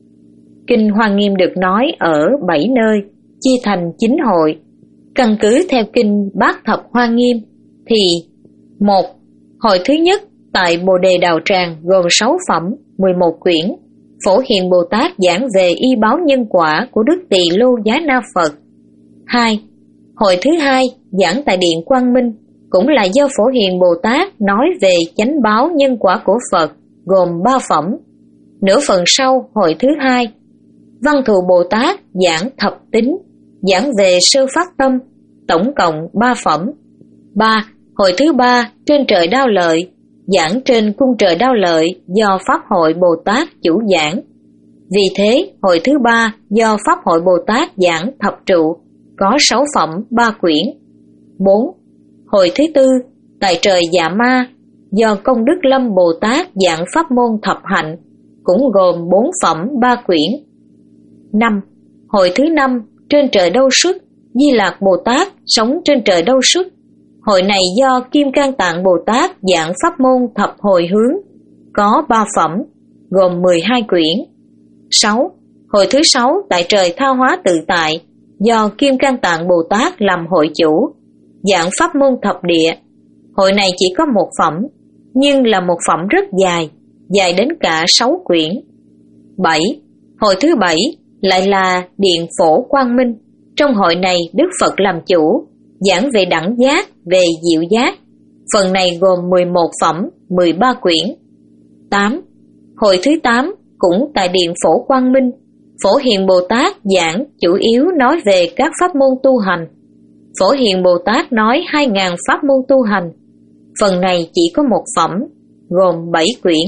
Kinh Hoa Nghiêm được nói ở bảy nơi, chia thành chín hội. Căn cứ theo kinh Bát Thập Hoa Nghiêm thì: một. Hội thứ nhất tại Bồ Đề Đào Tràng gồm sáu phẩm, mười một quyển. Phổ Hiền Bồ Tát giảng về y báo nhân quả của Đức Tỳ Lô Giá Na Phật. hai. Hội thứ hai giảng tại Điện Quang Minh, cũng là do Phổ Hiền Bồ Tát nói về chánh báo nhân quả của Phật, gồm ba phẩm. Nửa phần sau hội thứ hai, Văn Thù Bồ Tát giảng thập tính, giảng về sơ phát tâm, tổng cộng ba phẩm. ba. Hội thứ ba trên trời Đao Lợi, giảng trên cung trời Đao Lợi do Pháp Hội Bồ Tát chủ giảng. Vì thế, hội thứ ba do Pháp Hội Bồ Tát giảng thập trụ, có sáu phẩm ba quyển. bốn. Hội thứ tư tại trời Dạ Ma, do Công Đức Lâm Bồ Tát giảng pháp môn thập hạnh, cũng gồm bốn phẩm ba quyển. năm. Hội thứ năm trên trời Đâu Xuất, Di Lạc Bồ Tát sống trên trời Đâu Xuất. Hội này do Kim Cang Tạng Bồ Tát giảng pháp môn thập hồi hướng, có ba phẩm, gồm mười hai quyển. sáu. Hội thứ sáu tại trời Tha Hóa Tự Tại, do Kim Cang Tạng Bồ Tát làm hội chủ, giảng pháp môn thập địa. Hội này chỉ có một phẩm, nhưng là một phẩm rất dài, dài đến cả sáu quyển. bảy. Hội thứ bảy lại là Điện Phổ Quang Minh. Trong hội này Đức Phật làm chủ, giảng về đẳng giác, về diệu giác. Phần này gồm mười một phẩm, mười ba quyển. tám. Hội thứ tám cũng tại Điện Phổ Quang Minh, Phổ Hiền Bồ Tát giảng chủ yếu nói về các pháp môn tu hành. Phổ Hiền Bồ Tát nói hai ngàn pháp môn tu hành. Phần này chỉ có một phẩm, gồm bảy quyển.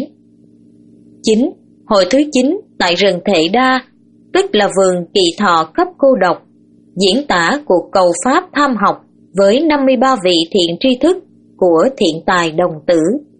chín. Hội thứ chín tại rừng Thệ Đa, tức là vườn Kỳ Thọ cấp cô độc, diễn tả cuộc cầu pháp tham học với năm mươi ba vị thiện tri thức của thiện tài đồng tử.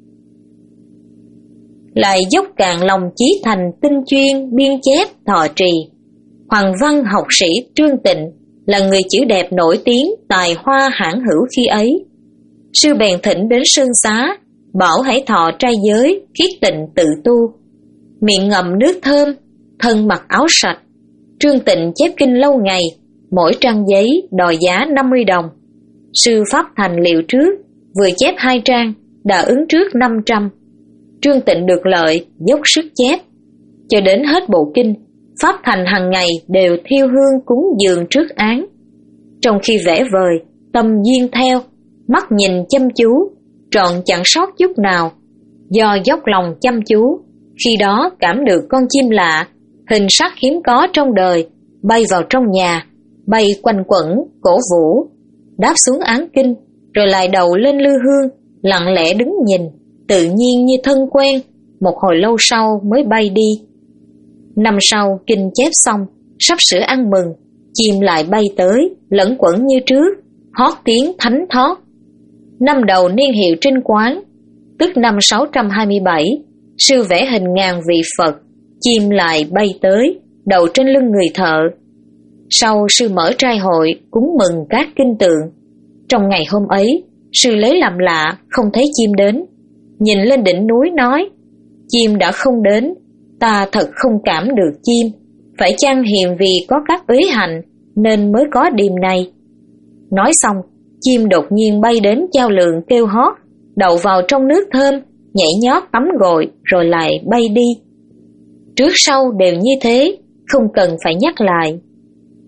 Lại dốc cạn lòng chí thành tinh chuyên biên chép thọ trì. Hoàng văn học sĩ Trương Tịnh là người chữ đẹp nổi tiếng tài hoa hãn hữu khi ấy. Sư bèn thỉnh đến Sơn Xá, bảo hãy thọ trai giới, khiết tịnh tự tu. Miệng ngậm nước thơm, thân mặc áo sạch. Trương Tịnh chép kinh lâu ngày, mỗi trang giấy đòi giá năm mươi đồng. Sư Pháp Thành liệu trước, vừa chép hai trang, đã ứng trước năm trăm. Trương Tịnh được lợi, dốc sức chép. Cho đến hết bộ kinh, Pháp Thành hàng ngày đều thiêu hương cúng dường trước án. Trong khi vẽ vời, tâm duyên theo, mắt nhìn chăm chú, trọn chẳng sót chút nào. Do dốc lòng chăm chú, khi đó cảm được con chim lạ, hình sắc hiếm có trong đời, bay vào trong nhà, bay quanh quẩn, cổ vũ, đáp xuống án kinh, rồi lại đầu lên lư hương, lặng lẽ đứng nhìn, tự nhiên như thân quen, một hồi lâu sau mới bay đi. Năm sau kinh chép xong, sắp sửa ăn mừng, chim lại bay tới, lẫn quẩn như trước, hót tiếng thánh thót. Năm đầu niên hiệu Trinh Quán, tức năm sáu trăm hai mươi bảy, sư vẽ hình ngàn vị Phật, chim lại bay tới, đậu trên lưng người thợ. Sau sư mở trai hội, cúng mừng các kinh tượng. Trong ngày hôm ấy, sư lấy làm lạ, không thấy chim đến. Nhìn lên đỉnh núi nói, chim đã không đến, ta thật không cảm được chim, phải chăng hiền vì có các uế hạnh nên mới có điềm này. Nói xong, chim đột nhiên bay đến chao lượng kêu hót, đậu vào trong nước thơm, nhảy nhót tắm gội rồi lại bay đi. Trước sau đều như thế, không cần phải nhắc lại.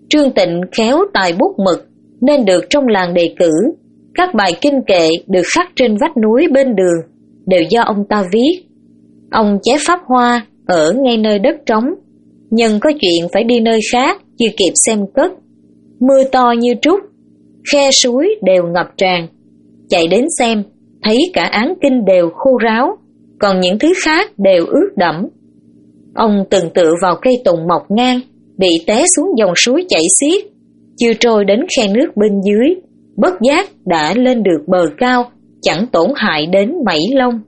Trương Tịnh khéo tài bút mực nên được trong làng đề cử. Các bài kinh kệ được khắc trên vách núi bên đường đều do ông ta viết. Ông chép pháp hoa ở ngay nơi đất trống, nhân có chuyện phải đi nơi khác chưa kịp xem cất. Mưa to như trút, khe suối đều ngập tràn. Chạy đến xem, thấy cả án kinh đều khô ráo, còn những thứ khác đều ướt đẫm. Ông từng tựa vào cây tùng mọc ngang, bị té xuống dòng suối chảy xiết, chưa trôi đến khe nước bên dưới, bất giác đã lên được bờ cao, chẳng tổn hại đến mảy lông.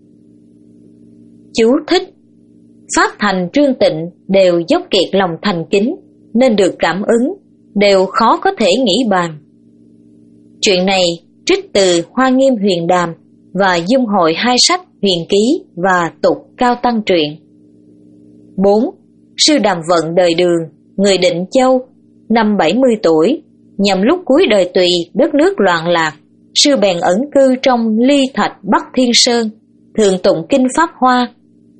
Chú thích: Pháp thành Trương Tịnh đều dốc kiệt lòng thành kính, nên được cảm ứng, đều khó có thể nghĩ bàn. Chuyện này trích từ Hoa Nghiêm Huyền Đàm và dung hội hai sách Huyền Ký và Tục Cao Tăng Truyện. bốn. Sư Đàm Vận đời Đường, người Định Châu, năm bảy mươi tuổi, nhằm lúc cuối đời Tùy đất nước loạn lạc, sư bèn ẩn cư trong Ly Thạch Bắc Thiên Sơn, thường tụng kinh Pháp Hoa.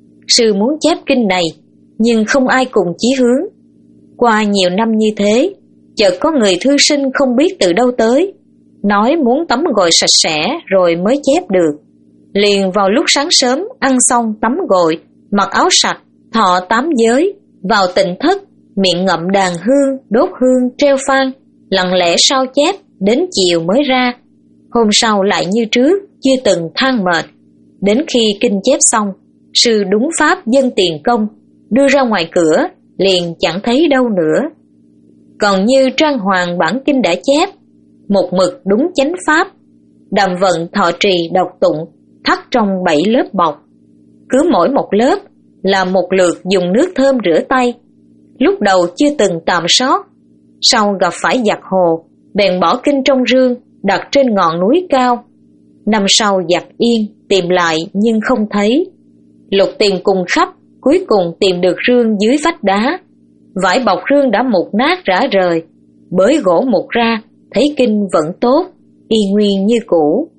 Sư muốn chép kinh này, nhưng không ai cùng chí hướng. Qua nhiều năm như thế, chợt có người thư sinh không biết từ đâu tới, nói muốn tắm gội sạch sẽ rồi mới chép được. Liền vào lúc sáng sớm ăn xong tắm gội, mặc áo sạch, thọ tám giới, vào tịnh thất, miệng ngậm đàn hương, đốt hương, treo phan, lặng lẽ sao chép, đến chiều mới ra. Hôm sau lại như trước, chưa từng than mệt. Đến khi kinh chép xong, sư đúng pháp dâng tiền công, đưa ra ngoài cửa, liền chẳng thấy đâu nữa. Còn như Trang Hoàng bản kinh đã chép, một mực đúng chánh pháp, Đàm Vận thọ trì đọc tụng, thắt trong bảy lớp bọc. Cứ mỗi một lớp là một lượt dùng nước thơm rửa tay. Lúc đầu chưa từng tạm sót, sau gặp phải giặc hồ, bèn bỏ kinh trong rương, đặt trên ngọn núi cao. Năm sau giặc yên, tìm lại nhưng không thấy. Lục tìm cùng khắp, cuối cùng tìm được rương dưới vách đá. Vải bọc rương đã mục nát rã rời, bới gỗ mục ra, thấy kinh vẫn tốt, y nguyên như cũ.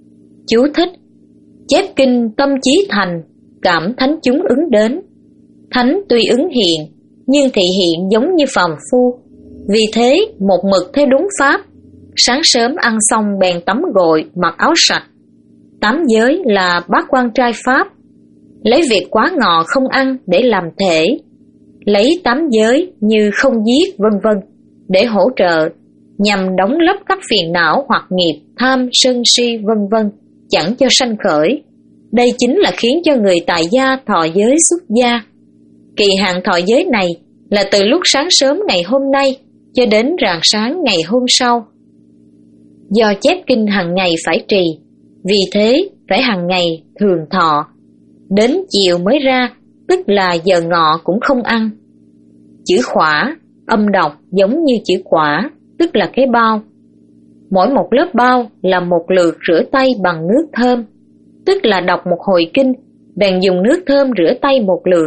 Chú thích: Chép kinh tâm chí thành, cảm thánh chúng ứng đến. Thánh tuy ứng hiện, nhưng thị hiện giống như phàm phu. Vì thế một mực theo đúng pháp, sáng sớm ăn xong bèn tắm gội, mặc áo sạch. Tám giới là bát quan trai pháp, lấy việc quá ngọ không ăn để làm thể, lấy tám giới như không giết vân vân để hỗ trợ, nhằm đóng lấp các phiền não hoặc nghiệp tham sân si vân vân, chẳng cho sanh khởi. Đây chính là khiến cho người tại gia thọ giới xuất gia. Kỳ hạn thọ giới này là từ lúc sáng sớm ngày hôm nay cho đến rạng sáng ngày hôm sau. Do chép kinh hàng ngày phải trì, vì thế phải hàng ngày thường thọ. Đến chiều mới ra, tức là giờ ngọ cũng không ăn. Chữ khỏa, âm đọc giống như chữ quả, tức là cái bao. Mỗi một lớp bao là một lượt rửa tay bằng nước thơm, tức là đọc một hồi kinh, bèn dùng nước thơm rửa tay một lượt.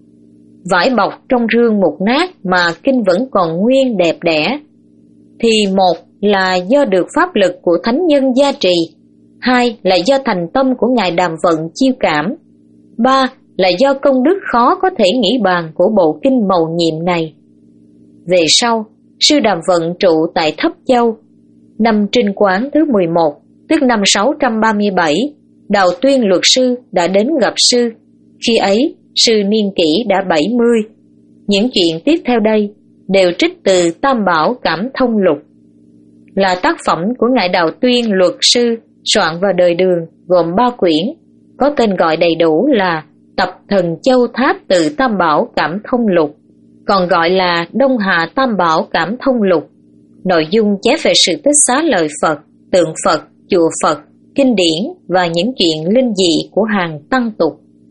Vải bọc trong rương mục nát mà kinh vẫn còn nguyên đẹp đẽ, thì một là do được pháp lực của thánh nhân gia trì, hai là do thành tâm của Ngài Đàm Vận chiêu cảm, ba là do công đức khó có thể nghĩ bàn của bộ kinh mầu nhiệm này. Về sau, sư Đàm Vận trụ tại Thấp Châu. Năm Trinh Quán thứ mười một, tức năm sáu trăm ba mươi bảy, Đào Tuyên luật sư đã đến gặp sư. Khi ấy, sư niên kỷ đã bảy mươi. Những chuyện tiếp theo đây đều trích từ Tam Bảo Cảm Thông Lục, là tác phẩm của Ngài Đào Tuyên luật sư soạn vào đời Đường, gồm ba quyển, có tên gọi đầy đủ là Tập Thần Châu Tháp từ Tam Bảo Cảm Thông Lục, còn gọi là Đông Hà Tam Bảo Cảm Thông Lục. Nội dung chép về sự tích xá lời Phật, tượng Phật, chùa Phật, kinh điển và những chuyện linh dị của hàng tăng tục.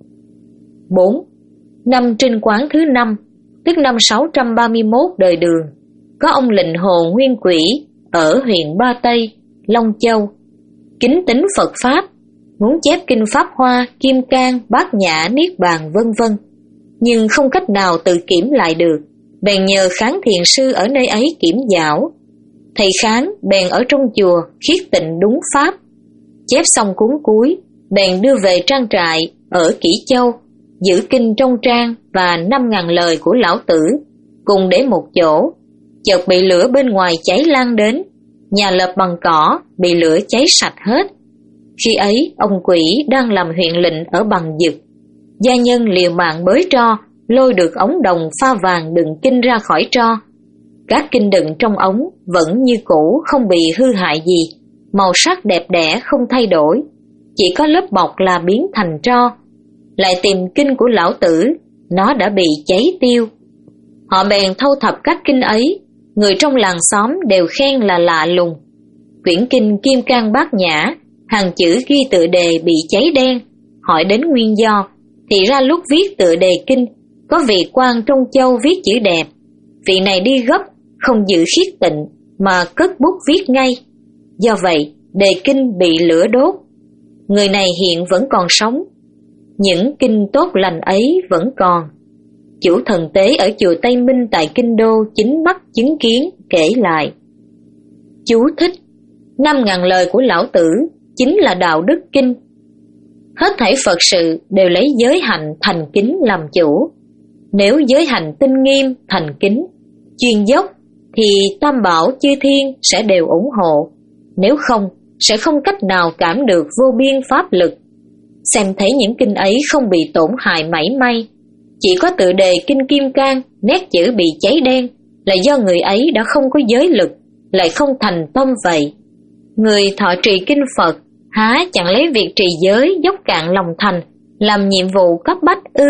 bốn. Năm Trinh Quán thứ năm, tức năm sáu trăm ba mươi mốt đời Đường, có ông Lệnh Hồ Nguyên Quỷ ở huyện Ba Tây, Long Châu, kính tín Phật Pháp, muốn chép kinh Pháp Hoa, Kim Cang, Bát Nhã, Niết Bàn vân vân, nhưng không cách nào tự kiểm lại được, bèn nhờ Kháng Thiền Sư ở nơi ấy kiểm giảo. Thầy Kháng bèn ở trong chùa khiết tịnh đúng pháp, chép xong cuốn cuối, bèn đưa về trang trại ở Kỷ Châu, giữ kinh trong trang và năm ngàn lời của lão tử cùng để một chỗ, chợt bị lửa bên ngoài cháy lan đến, nhà lợp bằng cỏ bị lửa cháy sạch hết. Khi ấy ông quỷ đang làm huyện lệnh ở Bằng Dực. Gia nhân liều mạng bới tro, lôi được ống đồng pha vàng đựng kinh ra khỏi tro. Các kinh đựng trong ống vẫn như cũ, không bị hư hại gì, màu sắc đẹp đẽ không thay đổi, chỉ có lớp bọc là biến thành tro. Lại tìm kinh của lão tử, nó đã bị cháy tiêu. Họ bèn thâu thập các kinh ấy, người trong làng xóm đều khen là lạ lùng. Quyển kinh Kim Cang Bát Nhã, hàng chữ ghi tựa đề bị cháy đen. Hỏi đến nguyên do, thì ra lúc viết tựa đề kinh, có vị quan trong châu viết chữ đẹp. Vị này đi gấp, không giữ khiết tịnh, mà cất bút viết ngay. Do vậy, đề kinh bị lửa đốt. Người này hiện vẫn còn sống. Những kinh tốt lành ấy vẫn còn. Chủ thần tế ở chùa Tây Minh tại Kinh Đô chính mắt chứng kiến kể lại. Chú thích: năm ngàn lời của lão tử chính là đạo đức kinh. Hết thảy Phật sự đều lấy giới hạnh thành kính làm chủ. Nếu giới hạnh tinh nghiêm, thành kính, chuyên dốc, thì tam bảo chư thiên sẽ đều ủng hộ. Nếu không, sẽ không cách nào cảm được vô biên pháp lực. Xem thấy những kinh ấy không bị tổn hại mảy may. Chỉ có tựa đề kinh Kim Cang, nét chữ bị cháy đen, là do người ấy đã không có giới lực, lại không thành tâm vậy. Người thọ trì kinh Phật, há chẳng lấy việc trì giới dốc cạn lòng thành, làm nhiệm vụ cấp bách ư?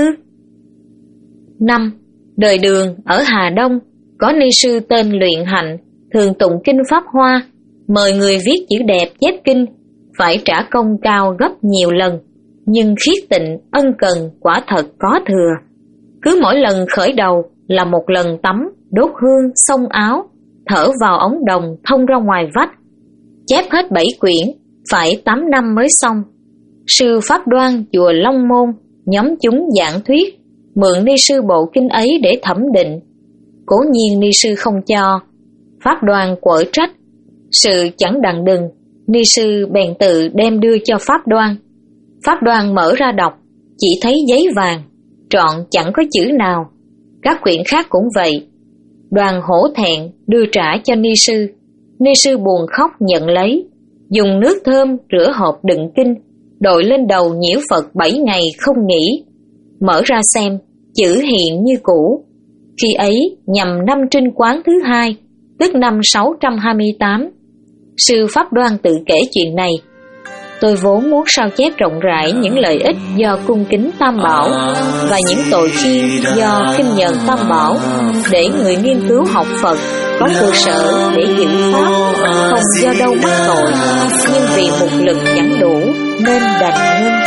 năm. Đời Đường ở Hà Đông, có ni sư tên Luyện Hạnh, thường tụng kinh Pháp Hoa, mời người viết chữ đẹp chép kinh, phải trả công cao gấp nhiều lần, nhưng khiết tịnh, ân cần quả thật có thừa. Cứ mỗi lần khởi đầu là một lần tắm, đốt hương, xông áo, thở vào ống đồng thông ra ngoài vách. Chép hết bảy quyển, phải tám năm mới xong. Sư Pháp Đoan chùa Long Môn nhóm chúng giảng thuyết, mượn ni sư bộ kinh ấy để thẩm định. Cố nhiên ni sư không cho. Pháp Đoan quở trách. Sự chẳng đặng đừng, ni sư bèn tự đem đưa cho Pháp Đoan. Pháp Đoan mở ra đọc, chỉ thấy giấy vàng, trọn chẳng có chữ nào. Các quyển khác cũng vậy. Đoàn hổ thẹn đưa trả cho ni sư. Ni sư buồn khóc nhận lấy, dùng nước thơm rửa hộp đựng kinh, đội lên đầu nhiễu Phật bảy ngày không nghỉ. Mở ra xem, chữ hiện như cũ. Khi ấy nhằm năm Trinh Quán thứ hai, tức năm sáu trăm hai mươi tám. Sư Pháp Đoan tự kể chuyện này. Tôi vốn muốn sao chép rộng rãi những lợi ích do cung kính Tam Bảo và những tội khiên do kinh nhận Tam Bảo, để người nghiên cứu học Phật có cơ sở để giữ pháp, không do đâu mắc tội. Nhưng vì mục lực chẳng đủ nên đành ngưng.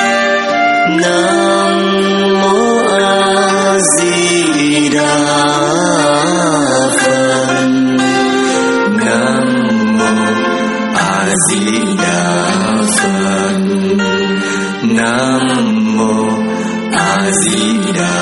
Nam mô A Di Đà Phật. Nam mô A Di Đà Phật. Nam mô A Di Đà